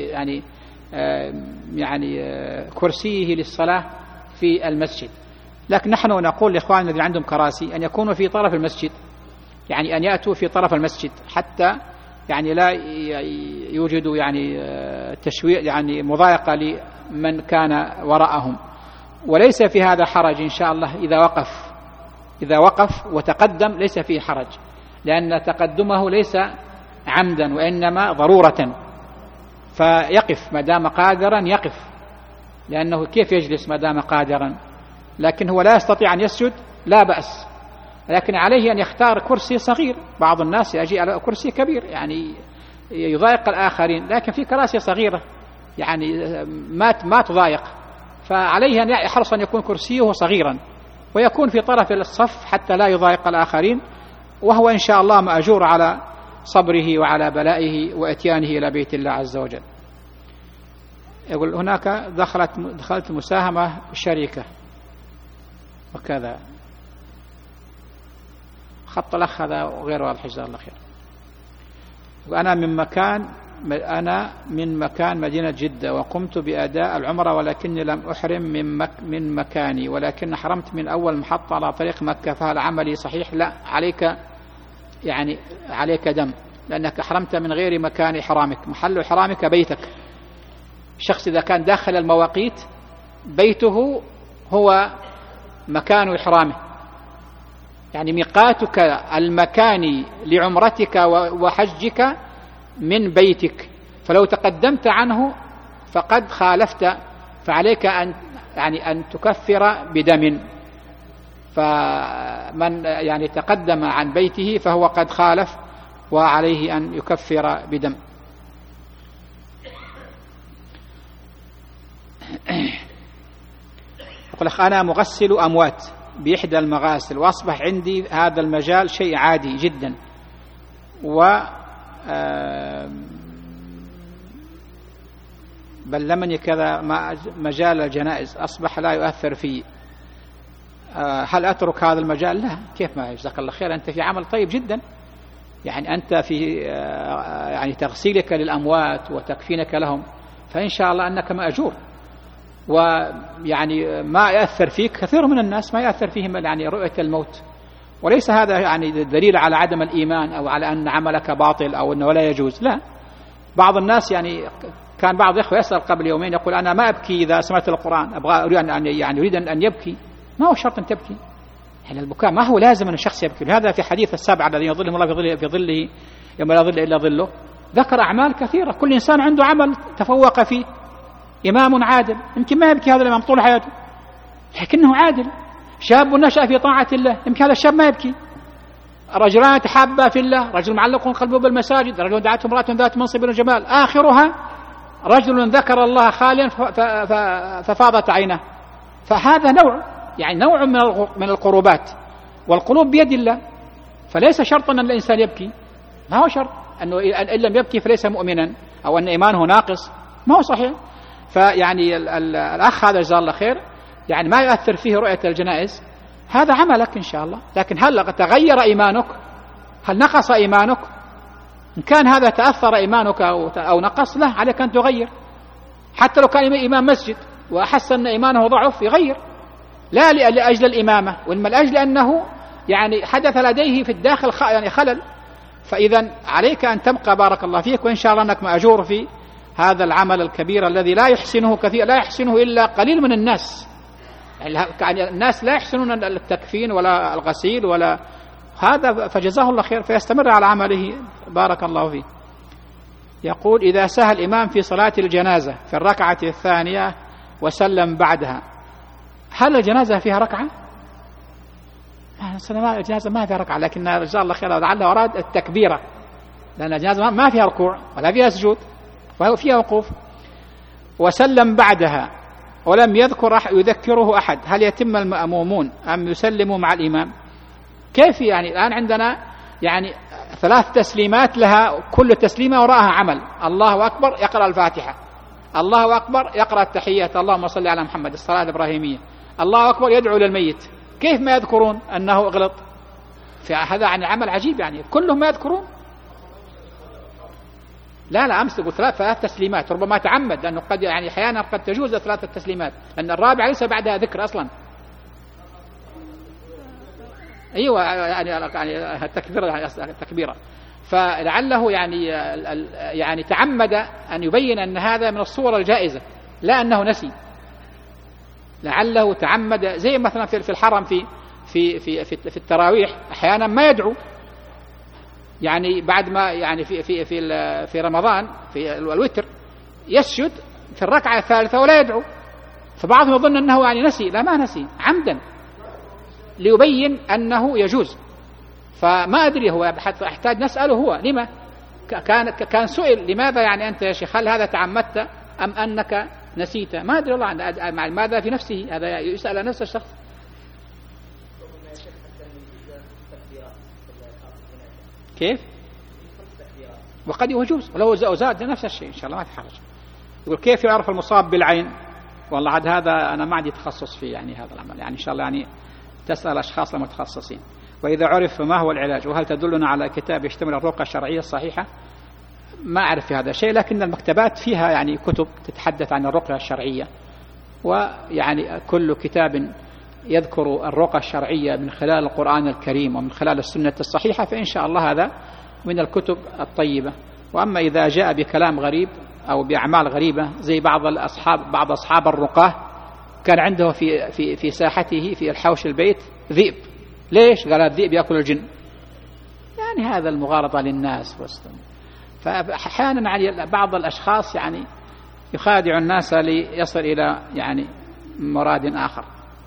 يعني كرسيه للصلاة في المسجد. لكن نحن نقول لإخواننا الذين عندهم كراسي أن يكونوا في طرف المسجد، يعني أن يأتوا في طرف المسجد، حتى يعني لا يوجدوا يعني تشويع، يعني مضايقة لمن كان وراءهم. وليس في هذا حرج إن شاء الله إذا وقف وتقدم، ليس فيه حرج، لأن تقدمه ليس عمدا وإنما ضرورة، فيقف ما دام قادرا يقف، لأنه كيف يجلس ما دام قادرا؟ لكن هو لا يستطيع أن يسجد، لا بأس، لكن عليه أن يختار كرسي صغير. بعض الناس يجي على كرسي كبير يعني يضايق الآخرين، لكن في كراسي صغيرة يعني ما تضايق، فعليه أن يحرص أن يكون كرسيه صغيرا ويكون في طرف الصف حتى لا يضايق الآخرين. وهو إن شاء الله مأجور على صبره وعلى بلائه وإتيانه إلى بيت الله عز وجل. يقول هناك دخلت مساهمة شركة وكذا، خط الأخ هذا غير واضح جزاه الله خير. وأنا من مكان مدينة جدة، وقمت بأداء العمرة ولكني لم أحرم من مكاني، ولكن حرمت من أول محطة على طريق مكة، فهل عملي صحيح؟ لا، عليك دم، لأنك حرمت من غير مكان إحرامك. محل إحرامك بيتك. الشخص إذا كان داخل المواقيت بيته هو مكان إحرامه، يعني ميقاتك المكاني لعمرتك وحجك من بيتك، فلو تقدمت عنه فقد خالفت، فعليك أن تكفر بدم. فمن يعني تقدم عن بيته فهو قد خالف وعليه أن يكفر بدم. أقول لك أنا مغسل أموات بإحدى المغاسل، وأصبح عندي هذا المجال شيء عادي جدا، بلمني كذا مجال الجنائز أصبح لا يؤثر فيه. هل أترك هذا المجال؟ لا، كيف ما، جزاك الله خير، أنت في عمل طيب جدا، يعني أنت في يعني تغسيلك للأموات وتكفينك لهم، فإن شاء الله أنك مأجور. ويعني ما يأثر فيك كثير من الناس ما يأثر فيهم يعني رؤية الموت، وليس هذا يعني دليل على عدم الإيمان أو على أن عملك باطل أو أنه لا يجوز. لا، بعض الناس يعني كان بعض الإخوة يسأل قبل يومين يقول أنا ما أبكي إذا سمعت القرآن، أريد أن يبكي. ما هو شرط أن تبكي، يعني البكاء ما هو لازم أن الشخص يبكي. لهذا في حديث السبعة الذين يظلهم الله في ظله يوم لا ظل إلا ظله ذكر أعمال كثيرة، كل إنسان عنده عمل تفوق فيه. إمام عادل يمكن ما يبكي هذا الإمام طول حياته لكنه عادل. شاب نشأ في طاعة الله يمكن هذا الشاب ما يبكي. رجلان تحابا في الله، رجل معلق قلبه بالمساجد، رجل دعته امرأة ذات منصب وجمال، آخرها رجل ذكر الله خاليا ففاضت عينه. فهذا نوع من القربات، والقلوب بيد الله، فليس شرطا أن الإنسان يبكي. ما هو شرط أنه إن لم يبكي فليس مؤمنا أو أن إيمانه ناقص، ما هو صحيح. فيعني الأخ هذا جزاه الله خير يعني ما يؤثر فيه رؤية الجنائز، هذا عملك إن شاء الله. لكن هل تغير إيمانك؟ هل نقص إيمانك؟ إن كان هذا تأثر إيمانك أو نقص، لا، عليك أن تغير. حتى لو كان إمام مسجد وأحس أن إيمانه ضعف يغير، لا لأجل الإمامة، وإنما لأجل أنه يعني حدث لديه في الداخل يعني خلل. فإذا عليك أن تبقى بارك الله فيك، وإن شاء الله أنك مأجور في هذا العمل الكبير الذي لا يحسنه إلا قليل من الناس. يعني الناس لا يحسنون التكفين ولا الغسيل ولا هذا، فجزاه الله خير، فيستمر على عمله بارك الله فيه. يقول إذا سهى الإمام في صلاة الجنازة في الركعة الثانية وسلم بعدها، هل الجنازة فيها ركعة؟ الجنازة ما فيها ركعة، لكن جزاه الله خير لعله أراد التكبيرة، لأن الجنازة ما فيها ركوع ولا فيها سجود وفيها وقوف. وسلم بعدها ولم يذكره أحد، هل يتم المأمومون أم يسلموا مع الإمام؟ كيف يعني؟ الآن عندنا يعني 3 تسليمات لها كل تسليمة وراءها عمل. الله أكبر يقرأ الفاتحة، الله أكبر يقرأ التحيات، اللهم صل على محمد، الصلاة الإبراهيمية، الله أكبر يدعو للميت. كيف ما يذكرون أنه غلط؟ فهذا عن عمل عجيب، يعني كلهم ما يذكرون. لا أمس قلت 3 تسليمات، ربما تعمد، لأنه قد يعني أحيانا قد تجوز 3 تسليمات، لأن الرابع ليس بعدها ذكر أصلا. أيوة يعني التكبيرة، فلعله يعني تعمد أن يبين أن هذا من الصور الجائزة، لا أنه نسي. لعله تعمد، زي مثلا في الحرم في التراويح أحيانا ما يدعو، يعني بعد ما يعني في رمضان في الوتر يسجد في الركعة الثالثة ولا يدعو، فبعضهم يظن أنه يعني نسي. لا، ما نسي، عمدا ليبين أنه يجوز. فما أدري، هو أحتاج نسأله هو لما كان سئل لماذا يعني أنت يا شيخ هل هذا تعمدت أم أنك نسيت؟ ما أدري والله ماذا في نفسه، هذا يسأل نفس الشخص. كيف؟ وقد يجوز ولو زاد نفس الشيء إن شاء الله ما تحرج. يقول كيف يعرف المصاب بالعين؟ والله عاد هذا أنا ما عندي تخصص فيه يعني هذا العمل، يعني إن شاء الله يعني تسأل أشخاص المتخصصين. وإذا عرف ما هو العلاج وهل تدلنا على كتاب يشتمل الرقى الشرعية الصحيحة؟ ما أعرف في هذا شيء، لكن المكتبات فيها يعني كتب تتحدث عن الرقى الشرعية، ويعني كل كتاب يذكر الرقى الشرعية من خلال القرآن الكريم ومن خلال السنة الصحيحة فإن شاء الله هذا من الكتب الطيبة. وأما إذا جاء بكلام غريب أو بأعمال غريبة زي بعض أصحاب الرقاه كان عنده في ساحته في الحوش البيت ذئب. ليش؟ قال الذئب يأكل الجن. يعني هذا المغالطة للناس فأحيانا يعني بعض الأشخاص يعني يخادع الناس ليصل إلى يعني مراد آخر.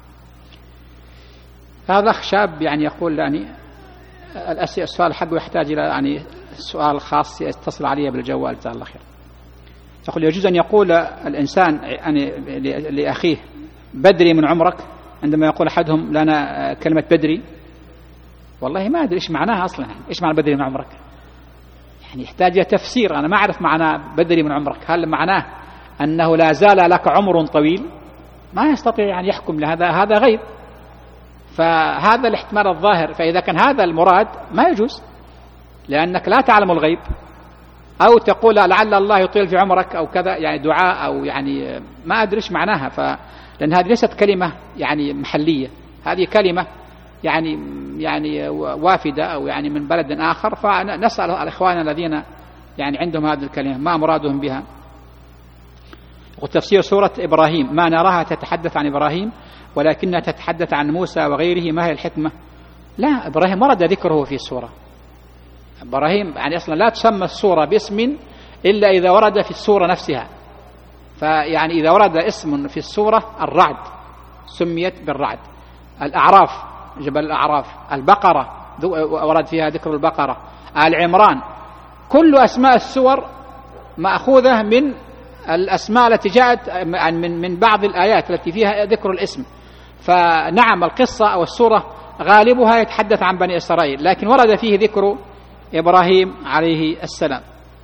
هذا شاب يعني يقول يعني السؤال حقه يحتاج إلى يعني سؤال خاص يتصل عليه بالجوال جزاه الله خير. يقول يجوز أن يقول الإنسان يعني لأخيه بدري من عمرك عندما يقول أحدهم لنا كلمة بدري؟ والله ما أدري إيش معناها أصلا، إيش معنى بدري من عمرك؟ يعني يحتاج إلى تفسير. أنا ما أعرف معنى بدري من عمرك. هل معناه أنه لا زال لك عمر طويل؟ ما يستطيع يعني يحكم لهذا، هذا غيب. فهذا الاحتمال الظاهر. فإذا كان هذا المراد ما يجوز، لأنك لا تعلم الغيب. أو تقول لعل الله يطيل في عمرك أو كذا، يعني دعاء أو يعني ما أدري إيش معناها. لأن هذه ليست كلمة يعني محلية، هذه كلمة يعني وافدة أو يعني من بلد آخر. فنسأل الإخوان الذين يعني عندهم هذه الكلمة ما مرادهم بها. وتفسير سورة إبراهيم ما نراها تتحدث عن إبراهيم ولكنها تتحدث عن موسى وغيره، ما هي الحكمة؟ لا، إبراهيم ورد ذكره في السورة. إبراهيم يعني أصلا لا تسمى السورة باسم إلا إذا ورد في السورة نفسها. فيعني إذا ورد اسم في السورة الرعد سميت بالرعد، الأعراف جبل الأعراف، البقرة ورد فيها ذكر البقرة، آل عمران، كل أسماء السور مأخوذة من الأسماء التي جاءت من بعض الآيات التي فيها ذكر الاسم. فنعم القصة أو السورة غالبها يتحدث عن بني إسرائيل، لكن ورد فيه ذكر إبراهيم عليه السلام.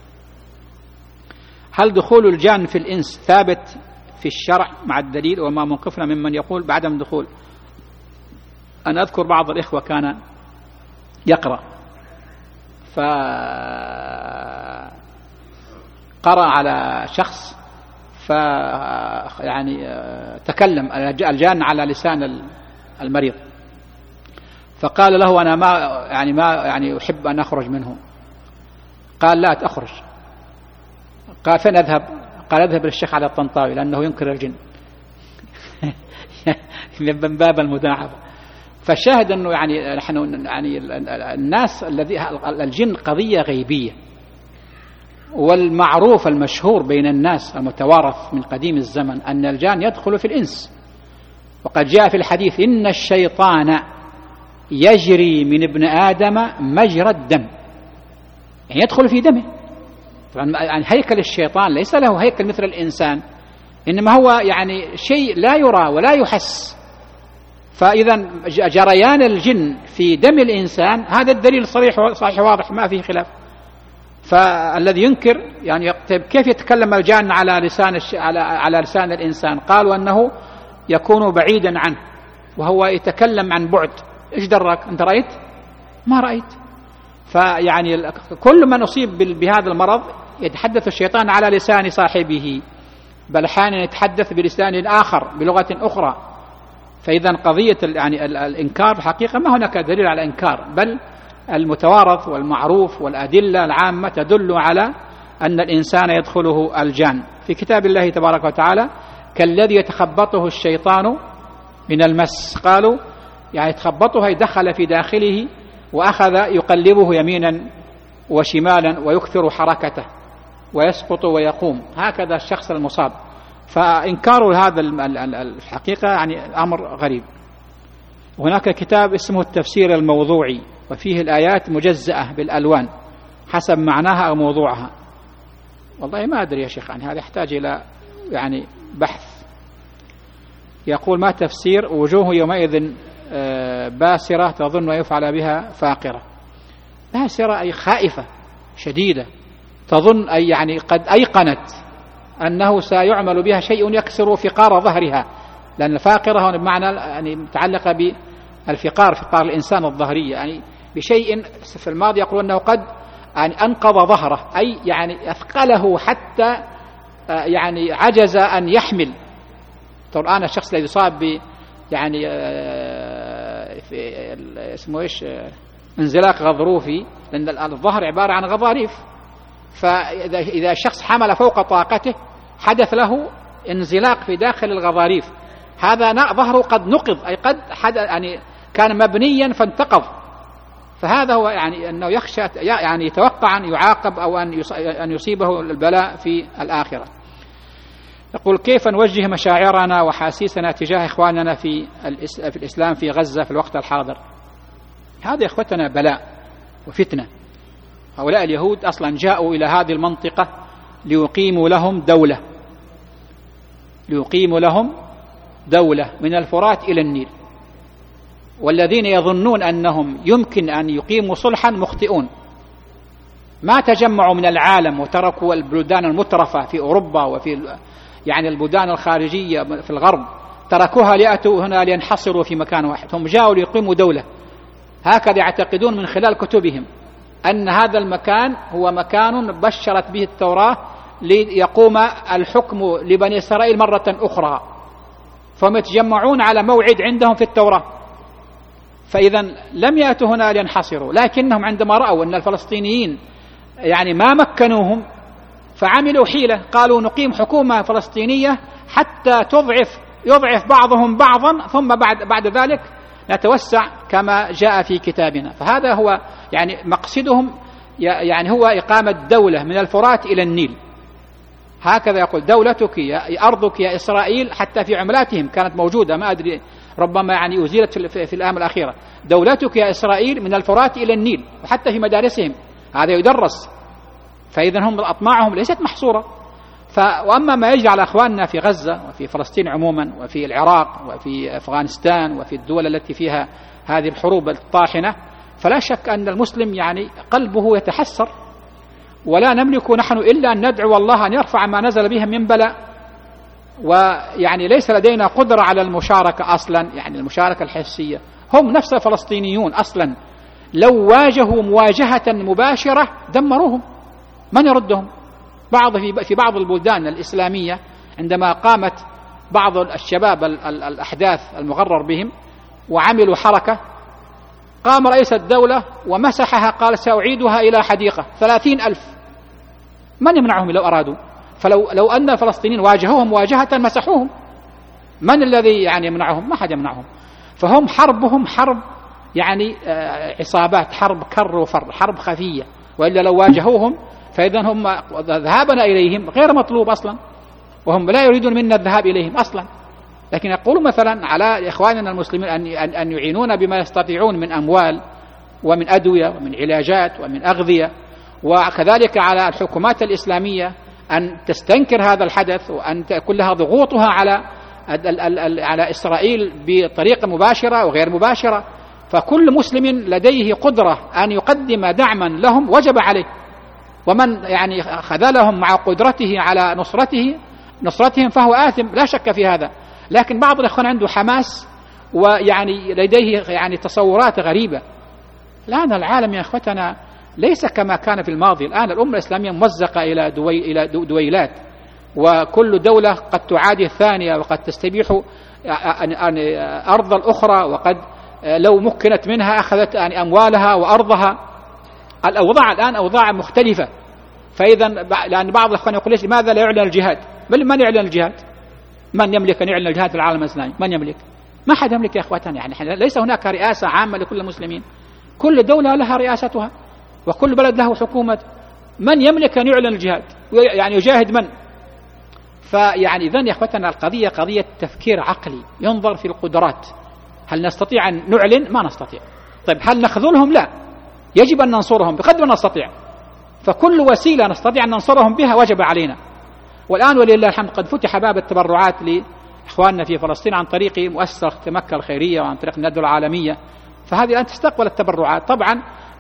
هل دخول الجان في الإنس ثابت في الشرع مع الدليل؟ وما موقفنا ممن يقول بعدم دخول؟ أنا أذكر بعض الإخوة كان يقرأ فقرأ على شخص يعني تكلم الجان على لسان المريض، فقال له أنا ما أحب أن أخرج منه. قال لا تخرج. قال فين أذهب؟ قال أذهب للشيخ علي الطنطاوي لأنه ينكر الجن من باب المداعبة. فالشاهد أنه يعني نحن يعني الناس الجن قضية غيبية، والمعروف المشهور بين الناس المتوارث من قديم الزمن أن الجان يدخل في الإنس. وقد جاء في الحديث إن الشيطان يجري من ابن آدم مجرى الدم، يعني يدخل في دمه. طبعا يعني هيكل الشيطان ليس له هيكل مثل الإنسان، إنما هو يعني شيء لا يرى ولا يحس. فإذا جريان الجن في دم الإنسان هذا الدليل صحيح واضح ما فيه خلاف. فالذي ينكر يعني كيف يتكلم الجان على لسان الإنسان؟ قالوا أنه يكون بعيدا عنه وهو يتكلم عن بعد. إيش درك؟ أنت رأيت؟ ما رأيت. فيعني كل من أصيب بهذا المرض يتحدث الشيطان على لسان صاحبه، بل أحيانا يتحدث بلسان آخر بلغة أخرى. فإذا قضية يعني الإنكار الحقيقة ما هناك دليل على إنكار، بل المتوارث والمعروف والأدلة العامة تدل على أن الإنسان يدخله الجان. في كتاب الله تبارك وتعالى كالذي يتخبطه الشيطان من المس، قالوا يعني يتخبطه يدخل في داخله وأخذ يقلبه يمينا وشمالا ويكثر حركته ويسقط ويقوم، هكذا الشخص المصاب. فإنكار هذا الحقيقة يعني أمر غريب. هناك كتاب اسمه التفسير الموضوعي وفيه الآيات مجزأة بالألوان حسب معناها أو موضوعها. والله ما أدري يا شيخ، يعني هذا يحتاج إلى يعني بحث. يقول ما تفسير وجوه يومئذ باسرة تظن يفعل بها فاقرة؟ باسرة أي خائفة شديدة، تظن أي يعني قد أيقنت أنه سيعمل بها شيء يكسر فقار ظهرها، لأن الفاقرة هنا بمعنى يعني متعلقة بالفقار، فقار الإنسان الظهرية، يعني بشيء في الماضي يقولون أنه قد يعني أنقض ظهره، أي يعني أثقله حتى يعني عجز أن يحمل. الآن الشخص الذي يصاب ب يعني في اسمه إيش انزلاق غضروفي، لأن الظهر عبارة عن غضاريف، فإذا الشخص حمل فوق طاقته حدث له انزلاق في داخل الغضاريف، هذا ظهره قد نقض، أي قد يعني كان مبنيا فانتقض. فهذا هو يعني أنه يخشى يعني يتوقع أن يعاقب أو أن يصيبه البلاء في الآخرة. يقول: كيف نوجه مشاعرنا وحاسيسنا تجاه إخواننا في الإسلام في غزة في الوقت الحاضر؟ هذا يا إخوتنا بلاء وفتنة. هؤلاء اليهود أصلا جاءوا إلى هذه المنطقة ليقيموا لهم دولة من الفرات إلى النيل، والذين يظنون أنهم يمكن أن يقيموا صلحا مخطئون. ما تجمعوا من العالم وتركوا البلدان المترفة في أوروبا وفي يعني البلدان الخارجية في الغرب، تركوها ليأتوا هنا لينحصروا في مكان واحد. هم جاءوا ليقيموا دولة، هكذا يعتقدون من خلال كتبهم أن هذا المكان هو مكان بشرت به التوراة ليقوم الحكم لبني إسرائيل مرة أخرى، فهم يتجمعون على موعد عندهم في التوراة. فإذا لم يأتوا هنا لينحصروا، لكنهم عندما رأوا أن الفلسطينيين يعني ما مكنوهم فعملوا حيلة، قالوا نقيم حكومة فلسطينية حتى يضعف بعضهم بعضا، ثم بعد ذلك نتوسع كما جاء في كتابنا. فهذا هو يعني مقصدهم، يعني هو إقامة دولة من الفرات إلى النيل. هكذا يقول: دولتك يا أرضك يا إسرائيل، حتى في عملاتهم كانت موجودة، ما أدري ربما يعني أزيلت في الآونة الأخيرة. دولتك يا إسرائيل من الفرات إلى النيل، وحتى في مدارسهم هذا يدرس. فإذا هم أطماعهم ليست محصورة. وأما ما يجري على أخواننا في غزة وفي فلسطين عموما وفي العراق وفي أفغانستان وفي الدول التي فيها هذه الحروب الطاحنة، فلا شك أن المسلم يعني قلبه يتحسر، ولا نملك نحن إلا أن ندعو الله أن يرفع ما نزل بهم من بلاء. ويعني ليس لدينا قدرة على المشاركة أصلا، يعني المشاركة الحسية. هم نفس الفلسطينيون أصلا لو واجهوا مواجهة مباشرة دمروهم، من يردهم؟ في بعض البلدان الإسلامية عندما قامت بعض الشباب الأحداث المغرر بهم وعملوا حركة، قام رئيس الدولة ومسحها، قال سأعيدها إلى حديقة 30,000. من يمنعهم لو أرادوا؟ فلو أن الفلسطينيين واجهوهم مواجهة مسحوهم، من الذي يعني يمنعهم؟ ما حد يمنعهم. فهم حربهم حرب يعني عصابات، حرب كر وفر، حرب خفية. وإلا لو واجهوهم فإذا هم ذهابنا إليهم غير مطلوب أصلا، وهم لا يريدون منا الذهاب إليهم أصلا. لكن يقولوا مثلا على إخواننا المسلمين أن يعينون بما يستطيعون من أموال ومن أدوية ومن علاجات ومن أغذية، وكذلك على الحكومات الإسلامية أن تستنكر هذا الحدث، وأن تكون لها ضغوطها على إسرائيل بطريقة مباشرة وغير مباشرة. فكل مسلم لديه قدرة أن يقدم دعما لهم وجب عليه، ومن يعني خذلهم مع قدرته على نصرتهم فهو آثم، لا شك في هذا. لكن بعض الإخوان عنده حماس ويعني لديه يعني تصورات غريبة. الآن العالم يا إخوتنا ليس كما كان في الماضي. الآن الأمة الإسلامية ممزقة إلى دويلات، وكل دولة قد تعادي الثانية، وقد تستبيح أرض الأخرى، وقد لو مكنت منها أخذت يعني أموالها وأرضها. الأوضاع الآن أوضاع مختلفة. فإذا لأن بعض الأخوان يقول لماذا لا يعلن الجهاد؟ بل من يعلن الجهاد؟ من يملك أن يعلن الجهاد في العالم الإسلامي؟ من يملك؟ ما حد يملك يا إخوتنا. يعني ليس هناك رئاسة عامة لكل المسلمين، كل دولة لها رئاستها، وكل بلد له حكومة. من يملك أن يعلن الجهاد؟ يعني يجاهد من؟ فيعني إذن يا إخوتنا القضية قضية تفكير عقلي، ينظر في القدرات. هل نستطيع أن نعلن؟ ما نستطيع. طيب هل نخذلهم؟ لا، يجب أن ننصرهم بقدر ما نستطيع. فكل وسيلة نستطيع أن ننصرهم بها وجب علينا. والآن ولله الحمد قد فتح باب التبرعات لإخواننا في فلسطين عن طريق مؤسسة مكة الخيرية وعن طريق الندوة العالمية، فهذه الآن تستقبل التبرعات. طبعا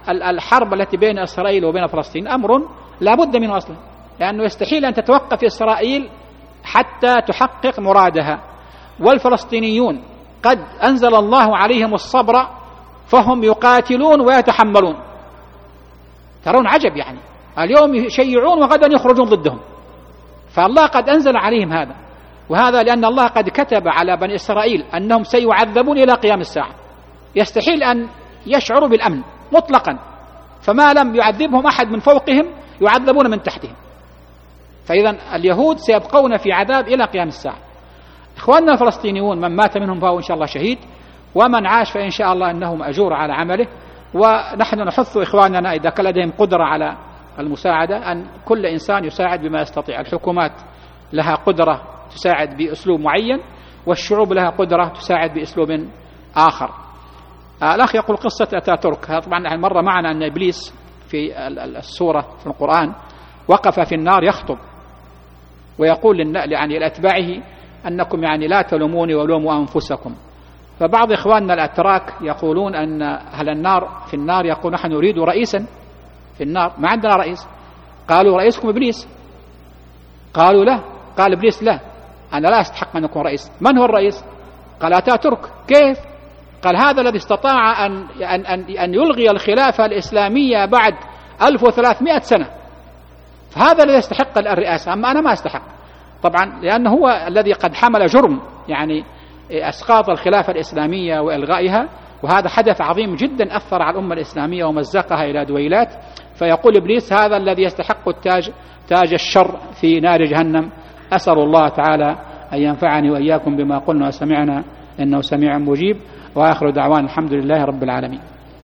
الحرب التي بين إسرائيل وبين فلسطين أمر لا بد منه أصلا، لأنه يستحيل أن تتوقف إسرائيل حتى تحقق مرادها، والفلسطينيون قد أنزل الله عليهم الصبر فهم يقاتلون ويتحملون. ترون عجب، يعني اليوم يشيعون وغدا يخرجون ضدهم، فالله قد أنزل عليهم هذا، وهذا لأن الله قد كتب على بني إسرائيل أنهم سيعذبون إلى قيام الساعة، يستحيل أن يشعروا بالأمن مطلقا، فما لم يعذبهم أحد من فوقهم يعذبون من تحتهم، فإذا اليهود سيبقون في عذاب إلى قيام الساعة. إخواننا الفلسطينيون من مات منهم فهو إن شاء الله شهيد، ومن عاش فإن شاء الله أنه مأجور على عمله. ونحن نحث إخواننا إذا كان لديهم قدرة على المساعدة أن كل إنسان يساعد بما يستطيع. الحكومات لها قدرة تساعد بأسلوب معين، والشعوب لها قدرة تساعد بأسلوب آخر. الأخ يقول قصة أتاتورك، طبعا مر معنا أن إبليس في السورة في القرآن وقف في النار يخطب ويقول يعني لأتباعه أنكم يعني لا تلوموني ولوموا أنفسكم. فبعض إخواننا الأتراك يقولون أن أهل النار في النار يقول نحن نريد رئيسا في النار، ما عندنا رئيس. قالوا رئيسكم إبليس. قالوا لا. قال إبليس لا، أنا لا أستحق أن أكون رئيس. من هو الرئيس؟ قال أتاتورك. كيف؟ قال هذا الذي استطاع أن يلغي الخلافة الإسلامية بعد 1300 سنة، فهذا الذي يستحق الرئاسة، أما أنا ما أستحق طبعا، لأنه هو الذي قد حمل جرم يعني إسقاط الخلافة الإسلامية وإلغائها، وهذا حدث عظيم جدا أثر على الأمة الإسلامية ومزقها إلى دويلات. فيقول إبليس هذا الذي يستحق تاج الشر في نار جهنم. أسأل الله تعالى أن ينفعني وإياكم بما قلنا وسمعنا إنه سميع مجيب، وآخر دعوان الحمد لله رب العالمين.